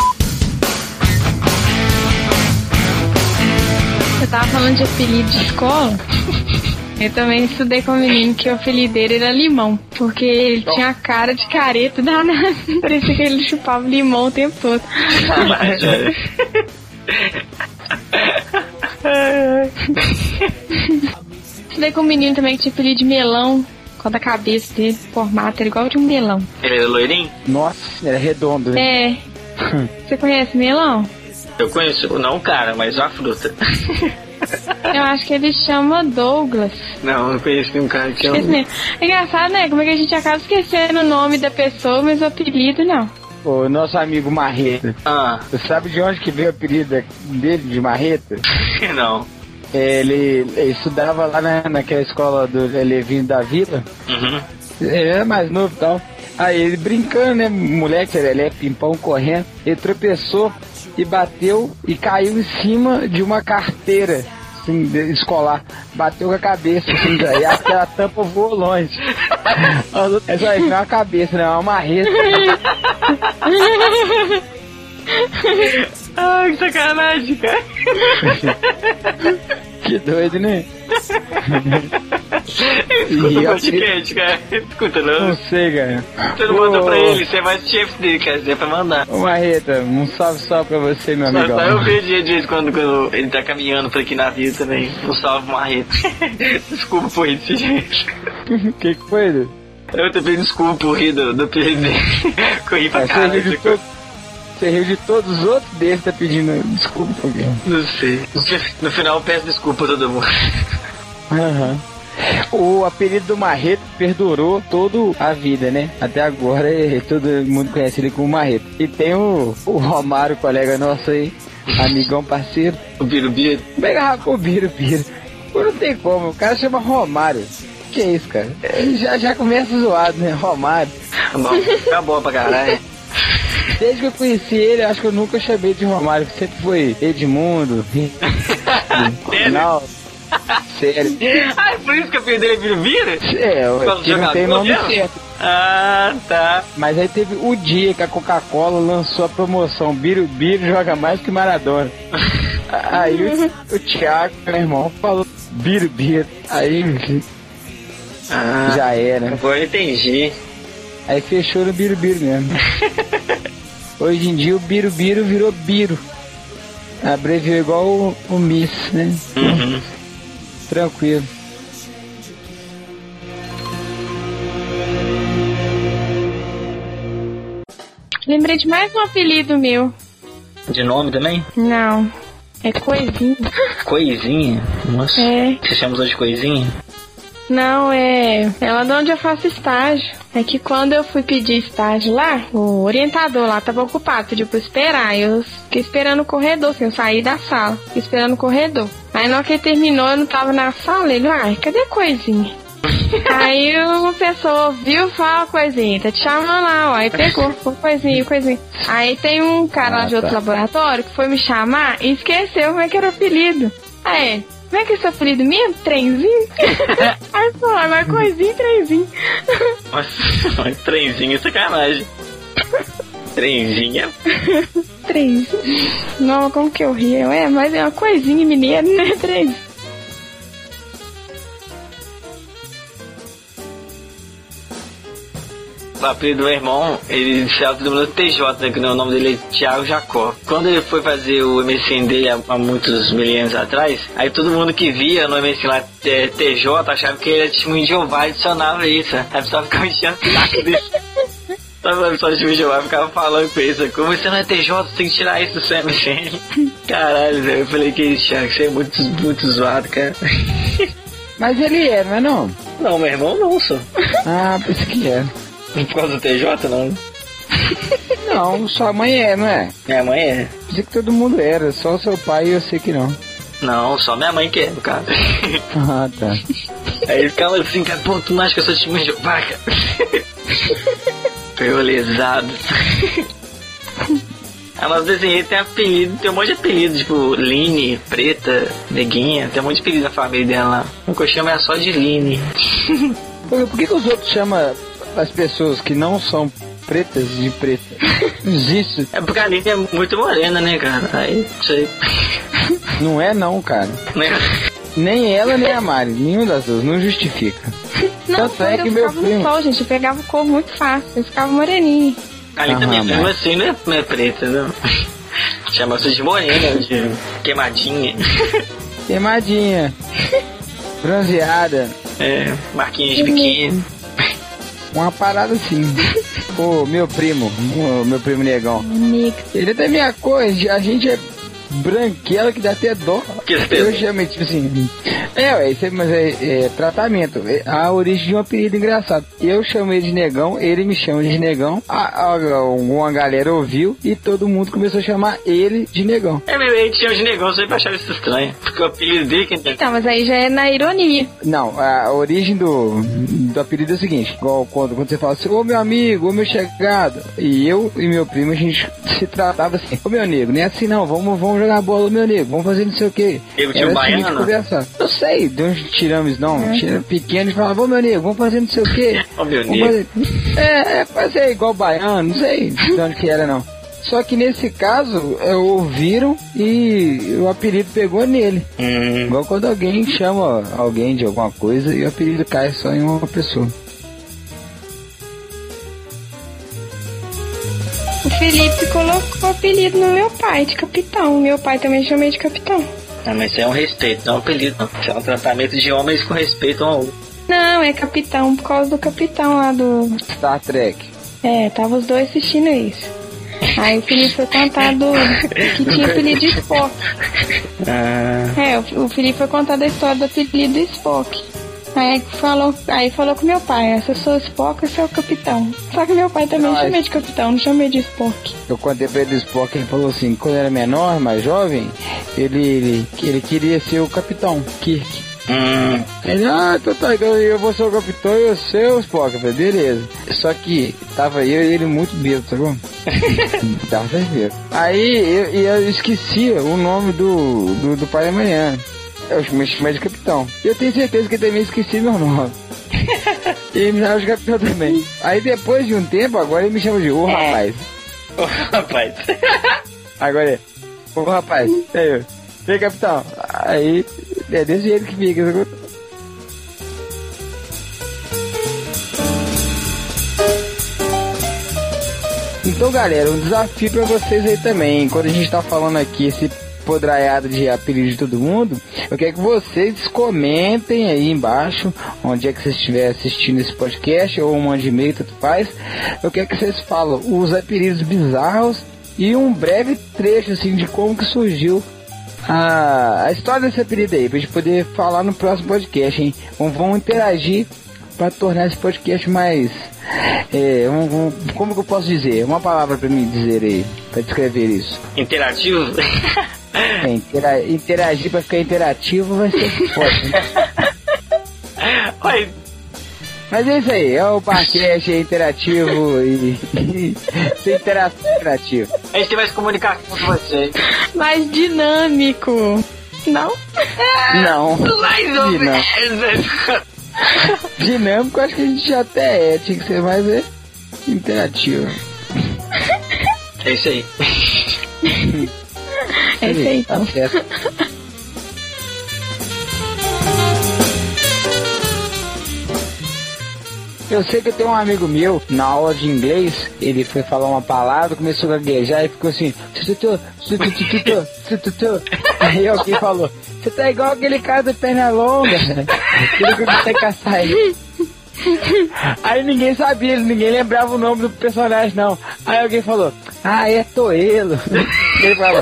Você tava falando de apelido de escola? Eu também estudei com um menino que o apelido dele era Limão, porque ele tinha a cara de careta danada. Parecia que ele chupava limão o tempo todo. Estudei com um menino também que tinha apelido de Melão, com a da cabeça dele, formato era igual de um melão. Ele era loirinho? Nossa, era redondo, né? Você conhece Melão? Eu conheço, não o cara, mas a fruta. Eu acho que ele chama Douglas. Não, eu não conheço nenhum cara que chama. É engraçado, né? Como é que a gente acaba esquecendo o nome da pessoa, mas o apelido não. O nosso amigo Marreta. Você sabe de onde que veio o apelido dele de Marreta? Não. Ele estudava lá naquela escola do Levinho da Vila. Uhum. Ele era mais novo e tal. Aí ele brincando, né? Moleque, ele pimpão correndo. Ele tropeçou e bateu e caiu em cima de uma carteira assim, escolar. Bateu com a cabeça, assim, e aquela tampa voou longe. É só isso, não é uma cabeça, não é uma marreta. Ai, que sacanagem, cara. Que doido, né? Escuta o podcast, cara. Escuta, não? Não sei, cara. Você não manda pra ele, você é mais chefe dele, quer dizer, pra mandar. Ô, Marreta, um salve só pra você, meu amigo. Eu vejo de vez quando ele tá caminhando por aqui na vida também. Um salve, Marreta. Desculpa por rir desse jeito. Que foi, Edu? Eu também desculpa por rir do apelido dele. Corri pra caralho. Você riu de todos os outros deles, tá pedindo desculpa por quê? Não sei. No final eu peço desculpa a todo mundo. Aham. O apelido do Marreta perdurou toda a vida, né? Até agora todo mundo conhece ele como Marreta. E tem o Romário, colega nosso aí, amigão, parceiro. O Birubiru. Pega o Birubiru. Não tem como, o cara chama Romário. Que é isso, cara? Já começa zoado, né? Romário. Acabou pra caralho. Desde que eu conheci ele, acho que eu nunca chamei de Romário. Sempre foi Edmundo. Não. Sério. Ah, é por isso que a filha dele é Birubiru? Que não tem nome certo. Ah, tá. Mas aí teve o dia que a Coca-Cola lançou a promoção Birubiru joga mais que Maradona. Aí o Thiago, meu irmão, falou Birubiru. Aí já era. Agora eu entendi. Aí fechou no Birubiru mesmo. Hoje em dia o Birubiru virou Biro. Abreviou igual o Miss, né? Uhum. Tranquilo. Lembrei de mais um apelido meu. De nome também? Não, é Coisinha. Coisinha? Nossa. É. Você chama de Coisinha? Não, é lá de onde eu faço estágio. É que quando eu fui pedir estágio lá, o orientador lá tava ocupado, pediu pra eu esperar. Eu fiquei esperando o corredor, assim, eu saí da sala, fiquei esperando o corredor. Aí na hora que ele terminou, eu não tava na sala, ele, cadê a Coisinha? Aí uma pessoa ouviu, fala Coisinha, tá te chamando lá, ó. Aí pegou, Coisinha. Aí tem um cara lá de outro laboratório que foi me chamar e esqueceu como é que era o apelido. Aí, como é que é esse apelido mesmo? Trenzinho? Aí falou, agora Coisinha, Trenzinho. Nossa, Trenzinho é sacanagem. Trenzinha? Trenzinho. Não, como que eu ri? Mas é uma coisinha mineira, né? Trenzinho. O apelido do meu irmão, ele se autodenominou TJ, né, que o nome dele é Thiago Jacó. Quando ele foi fazer o MSN dele há muitos milênios atrás, aí todo mundo que via no MSN lá TJ achava que ele era testemunho de Jeová e adicionava isso. Aí a pessoa ficava enchendo o saco dele. A pessoa de testemunho de Jeová ficava falando com isso. Como você não é TJ, você tem que tirar isso do seu MSN. Caralho, velho, eu falei que isso, Thiago, você é muito zoado, cara. Mas ele é, não é não? Não, meu irmão não, só. Ah, pensei que é. Por causa do TJ, não? Não, sua mãe é, não é? Minha mãe é. Pensei que todo mundo era, só o seu pai e eu sei que não. Não, só minha mãe que é, no caso. Ah, tá. Aí ele ficava assim, cara, pô, tu não acha que eu sou testemunho de Jeová, cara? Perolezado. A nossa desenhista tem apelido, tem um monte de apelido, tipo Line, Preta, Neguinha, tem um monte de apelido na família dela lá. O que eu chamo é só de Line. Por que os outros chamam as pessoas que não são pretas de preta? Existe. É porque a Line é muito morena, né, cara? Aí, não sei. Não é não, cara. Nem ela, nem a Mari, nenhum das duas, não justifica. Não, tanto é que meu primo... no sol, gente, eu pegava o corpo muito fácil, eu ficava moreninho. Ali também, mesmo assim, não é preta, não. Chama-se de morena, de queimadinha. Queimadinha. Bronzeada. É, marquinhas de biquíni. Uma parada assim. Pô, meu primo negão. Ele é da minha cor, a gente é branquela que dá até dó. Eu chamo, tipo assim. Mas é tratamento. A origem de um apelido engraçado. Eu chamo ele de negão, ele me chama de negão. Uma galera ouviu e todo mundo começou a chamar ele de negão. Ele te chama de negão, eu sempre achava isso estranho. Porque o apelido dele que então, mas aí já é na ironia. Não, a origem do apelido é o seguinte: igual quando você fala assim, ô meu amigo, ô meu chegado. E eu e meu primo, a gente se tratava assim, ô meu nego, não é assim não, vamos jogar bola, meu nego, vamos fazer não sei o que. Era assim baiano? Conversar. Eu sei, de onde tiramos não, pequeno e falava, ô meu nego, vamos fazer não sei o que. Ô meu nego. Fazer igual baiano, não sei de onde que era não. Só que nesse caso, ouviram e o apelido pegou nele. Igual quando alguém chama alguém de alguma coisa e o apelido cai só em uma pessoa. O Felipe colocou o apelido no meu pai de capitão. Meu pai também chamei de capitão. Ah, mas isso é um respeito, não é um apelido, não. Isso é um tratamento de homens com respeito um ao outro. Não, é capitão por causa do capitão lá do Star Trek. Tava os dois assistindo isso. Aí o Felipe foi contar que tinha apelido de Spock. O Felipe foi contar da história do apelido de Spock. Aí falou com meu pai, se eu sou Spock, esse é o capitão. Só que meu pai também chamei de capitão, não chamei de Spock. Eu contei pra ele do Spock, ele falou assim, quando era menor, mais jovem, ele queria ser o capitão, Kirk. Ele, eu vou ser o capitão e eu sei o Spock. Eu falei, beleza. Só que tava eu e ele muito bêbado, tá bom? Tava bêbado. Aí eu esqueci o nome do pai da manhã. Eu me chamei de capitão. Eu tenho certeza que eu também esqueci meu nome. E ele me chamava de capitão também. Aí depois de um tempo, agora ele me chama de ô rapaz. Ô rapaz. Agora é, ô rapaz. Aí, vem capitão. Aí é desse jeito que fica. Então galera, um desafio pra vocês aí também. Quando a gente tá falando aqui esse podraiada de apelido de todo mundo, eu quero que vocês comentem aí embaixo, onde é que vocês estiverem assistindo esse podcast, ou um e-mail, tanto faz. Eu quero que vocês falem os apelidos bizarros e um breve trecho, assim, de como que surgiu a história desse apelido aí, pra gente poder falar no próximo podcast, hein? Vamos interagir para tornar esse podcast mais... como que eu posso dizer? Uma palavra pra mim dizer aí, pra descrever isso. Interativo? Interagir pra ficar interativo vai ser forte, né? Oi. Mas é isso aí, é o podcast interativo e sem interação interativa. A gente vai se comunicar com vocês. Mais dinâmico. Não? Não. Mais ou menos. Dinâmico, acho que a gente já até tinha que ser mais interativo. É isso aí. É isso aí, então. Tá certo. Eu sei que eu tenho um amigo meu, na aula de inglês, ele foi falar uma palavra, começou a gaguejar e ficou assim... Aí alguém falou, você tá igual aquele cara do perna longa, aquele que consegue caçar ele. Aí ninguém sabia, ninguém lembrava o nome do personagem, não. Aí alguém falou, é Toelo. Ele falou,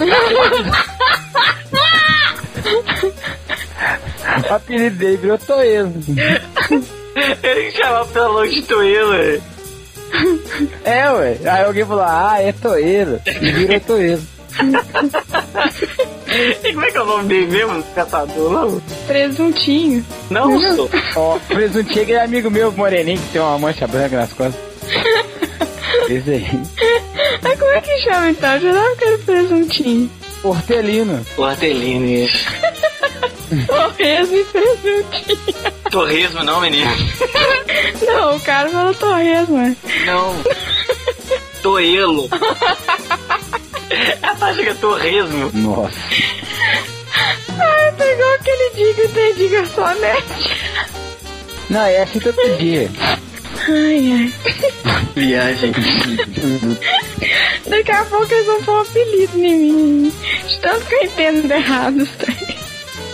o apelido dele virou Toelo. Ele chamava pela longe de Toelo, velho. Ué. Aí alguém falou, é Toelo. E virou Toelo. E como é que é o nome dele mesmo? Caçador, não? Presuntinho. Não, sou. Presuntinho, aquele amigo meu, moreninho, que tem uma mancha branca nas costas. Esse aí. Mas como é que chama então? Eu já não quero presuntinho. Hortelino. Hortelino, isso. Torresmo e presuntinho. Torresmo não, menino? Não, o cara falou torresmo, é. Não. Toelo. Ela acha que é torresmo. Nossa. Pegou aquele dia que eu entendi que eu sou honesta. Não, é assim todo dia. Ai. Viagem. Daqui a pouco eles vão pôr um apelido em mim. De tanto que eu entendo errado os três.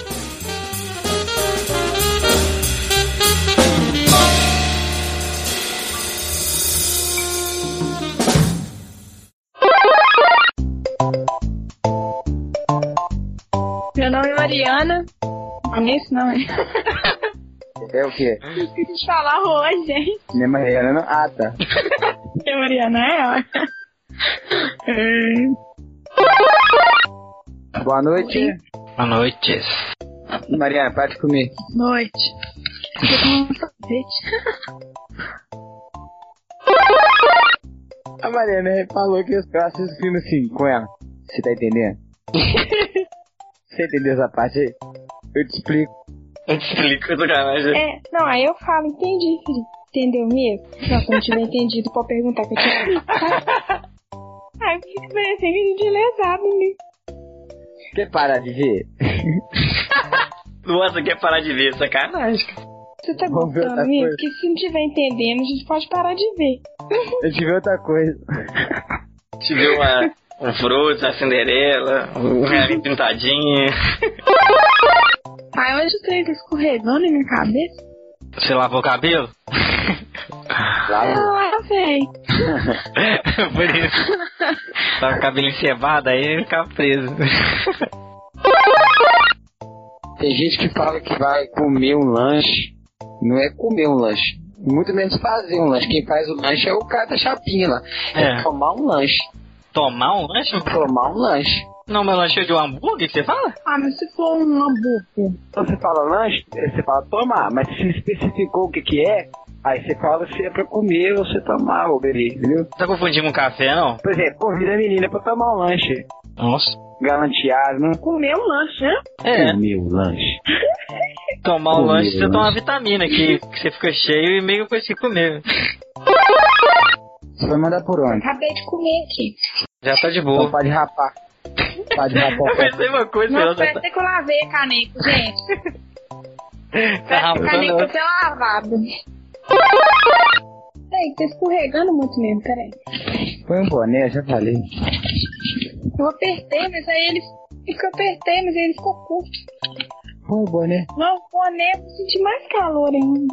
Meu nome é Mariana. Não é isso, não, é? É o quê? Eu quis falar hoje, gente. Não é Mariana, não? Ah, tá. É Mariana, ela. Boa noite. Boa noite. Mariana, para de comer. Noite. Eu tô com sorvete. A Mariana falou que eu assisto filme assim com ela. Você tá entendendo? Você entendeu essa parte aí? Eu te explico. Eu te explico, sacanagem. Não, aí eu falo, entendi, filho. Entendeu mesmo? Não, se não tiver entendido, pode perguntar que eu te explico, tá? Ai, por que parecendo que a gente é lesado, né? Quer parar de ver? Nossa, quer parar de ver, sacanagem. Você tá gostando mesmo? Porque se não tiver entendendo, a gente pode parar de ver. Eu te vi outra coisa. Te viu um fruto, a Cinderela, um galinho pintadinho. Ai, hoje o trem tá escorregando na minha cabeça. Você lavou o cabelo? Ah, véi. Por isso. Tava com o cabelo encebado, aí ele ficava preso. Tem gente que fala que vai comer um lanche. Não é comer um lanche. Muito menos fazer um lanche. Quem faz o lanche é o cara da chapinha lá. É tomar um lanche. Tomar um lanche? Tomar um lanche. Não, mas lanche é de um hambúrguer que você fala? Ah, mas se for um hambúrguer. Então você fala lanche, você fala tomar. Mas se especificou o que é, aí você fala se é pra comer ou se tomar, ou beleza, entendeu? Tá confundindo com café, não? Por exemplo, convida a menina pra tomar um lanche. Nossa. Galanteado, não? Comer um lanche, né? É. Comer um lanche. Tomar um lanche, você toma uma vitamina que você fica cheio e meio coisa que comer. Você vai mandar por onde? Acabei de comer aqui. Já tá de boa. Então pode rapar. Pode rapar. Eu pensei uma coisa, não. Parece que eu lavei a caneca, gente. Tá a caneca até lavada. Peraí, tá escorregando muito mesmo, peraí. Põe um boné, já falei. Eu apertei, mas aí ele Isso que eu apertei, mas ele ficou curto. Põe o boné. Não, o boné eu senti mais calor ainda.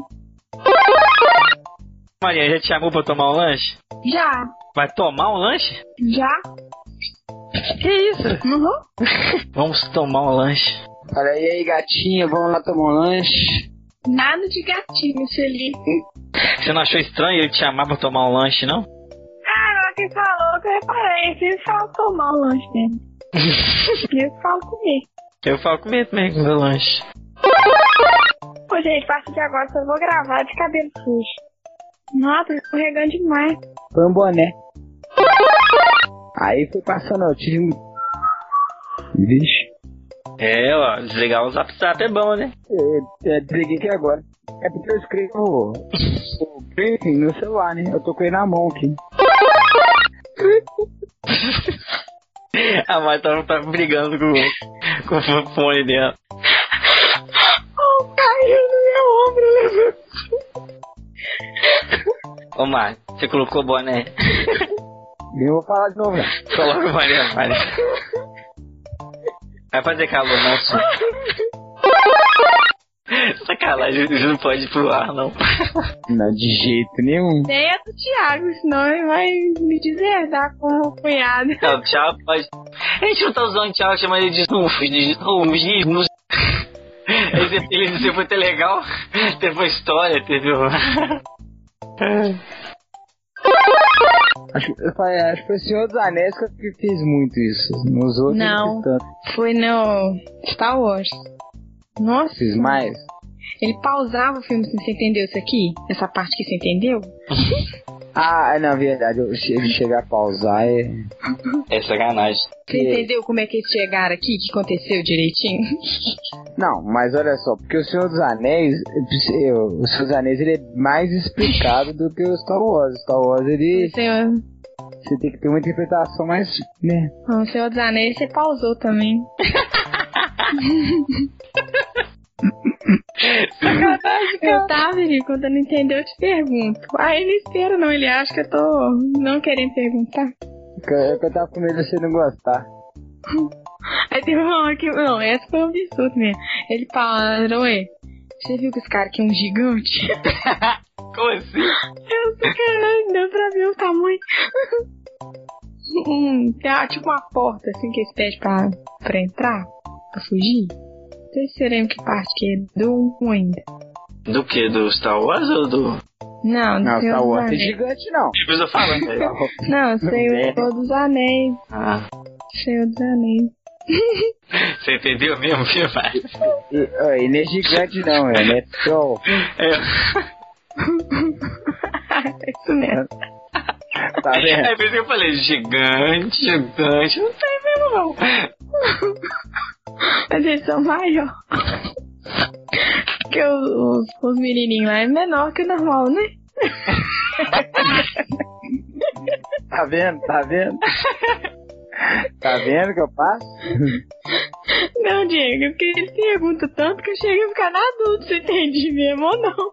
Maria, já te chamou pra tomar um lanche? Já. Vai tomar um lanche? Já. Que isso? Uhum. Vamos tomar um lanche. Olha aí, gatinha, vamos lá tomar um lanche. Nada de gatinho, Felipe. Você não achou estranho ele te chamar pra tomar um lanche, não? Ah, quem falou que eu reparei. Vocês falam tomar um lanche mesmo. Eu falo comer. Eu falo comer também com meu lanche. Pô, gente, a partir de agora só vou gravar de cabelo sujo. Nossa, tô escorregando demais. Põe um boné. Aí foi passando, eu tive... Vixe. É, ó, desligar o Zap é bom, né? Desliguei aqui agora. É porque eu escrevo o briefing no celular, né? Eu tô com ele na mão aqui. A mãe tá brigando com o fone dela. Oh, caiu no meu ombro, Ô, Mário, você colocou o boné? Eu vou falar de novo, né? Coloca o boné, Mário. Vai fazer calor, não, senhor. Sacanagem, você não pode ir pro ar, não. Não, de jeito nenhum. Nem é do Thiago, senão ele vai me deserdar com o cunhado. Não, o Thiago pode... A gente não tá usando o Thiago, chama ele de snufo. Ele foi até legal. Teve uma história, teve Acho que foi o Senhor dos Anéis que fez muito isso. Nos outros não, foi no Star Wars. Nossa. Fiz mais? Ele pausava o filme, você entendeu isso aqui? Essa parte que você entendeu? Ah, na verdade, ele chegar a pausar é sacanagem. Você entendeu como é que eles chegaram aqui? O que aconteceu direitinho? Não, mas olha só, porque o Senhor dos Anéis, ele é mais explicado do que o Star Wars. O Star Wars, ele... Você tem que ter uma interpretação mais, né? O Senhor dos Anéis, você pausou também. Sacanagem, cara. Tá, Viri, quando não entendeu, eu te pergunto. Aí ele espera, não, ele acha que eu tô não querendo perguntar. Eu tava com medo de você não gostar. Aí teve uma hora que... Não, essa foi um absurdo mesmo. Ele parou, você viu que esse cara aqui é um gigante? Como assim? Eu sei, caralho, deu pra ver o tamanho. Tem tipo uma porta assim que eles pedem pra entrar, pra fugir. Não sei se você lembra que parte que é do 1 ainda. Do que? Do Star Wars ou do... Não, do Star Wars é gigante, não. Depois eu falo, né? Não, Senhor dos Anéis. Ah. Senhor dos Anéis. Você entendeu mesmo, viu, pai? Ele é gigante, não, ele é troll. É isso mesmo. Tá vendo? É por isso que eu falei, gigante. Não tem mesmo, não. Mas eles são maiores. Porque os menininhos lá é menor que o normal, né? Tá vendo? Tá vendo? Tá vendo que eu passo? Não, Diego, porque eles perguntam tanto que eu chego a ficar na dúvida se entendi mesmo ou não.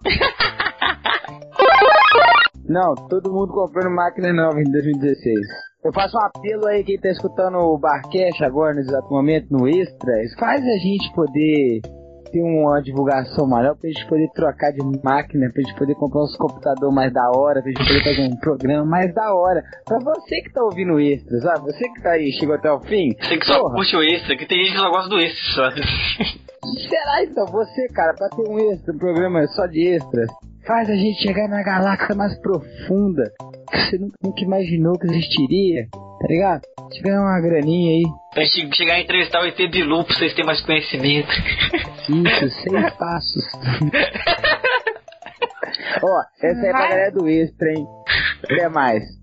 Não, todo mundo comprando máquina nova em 2016. Eu faço um apelo aí, quem tá escutando o Barcast agora, no exato momento, no Extra, faz a gente poder ter uma divulgação maior, pra gente poder trocar de máquina, pra gente poder comprar uns computadores mais da hora, pra gente poder fazer um programa mais da hora. Pra você que tá ouvindo o Extra, sabe? Você que tá aí, chegou até o fim. Você que só curte o Extra, que tem gente que só gosta do Extra, só. Será então, você, cara, pra ter um Extra, um programa só de extras, faz a gente chegar na galáxia mais profunda, que você nunca imaginou que existiria, tá ligado? Te ganhar uma graninha aí. Pra gente chegar a entrevistar o ET Bilu, pra vocês terem mais conhecimento. Isso, 6 passos. Ó, essa é pra galera do Extra, hein? Até mais.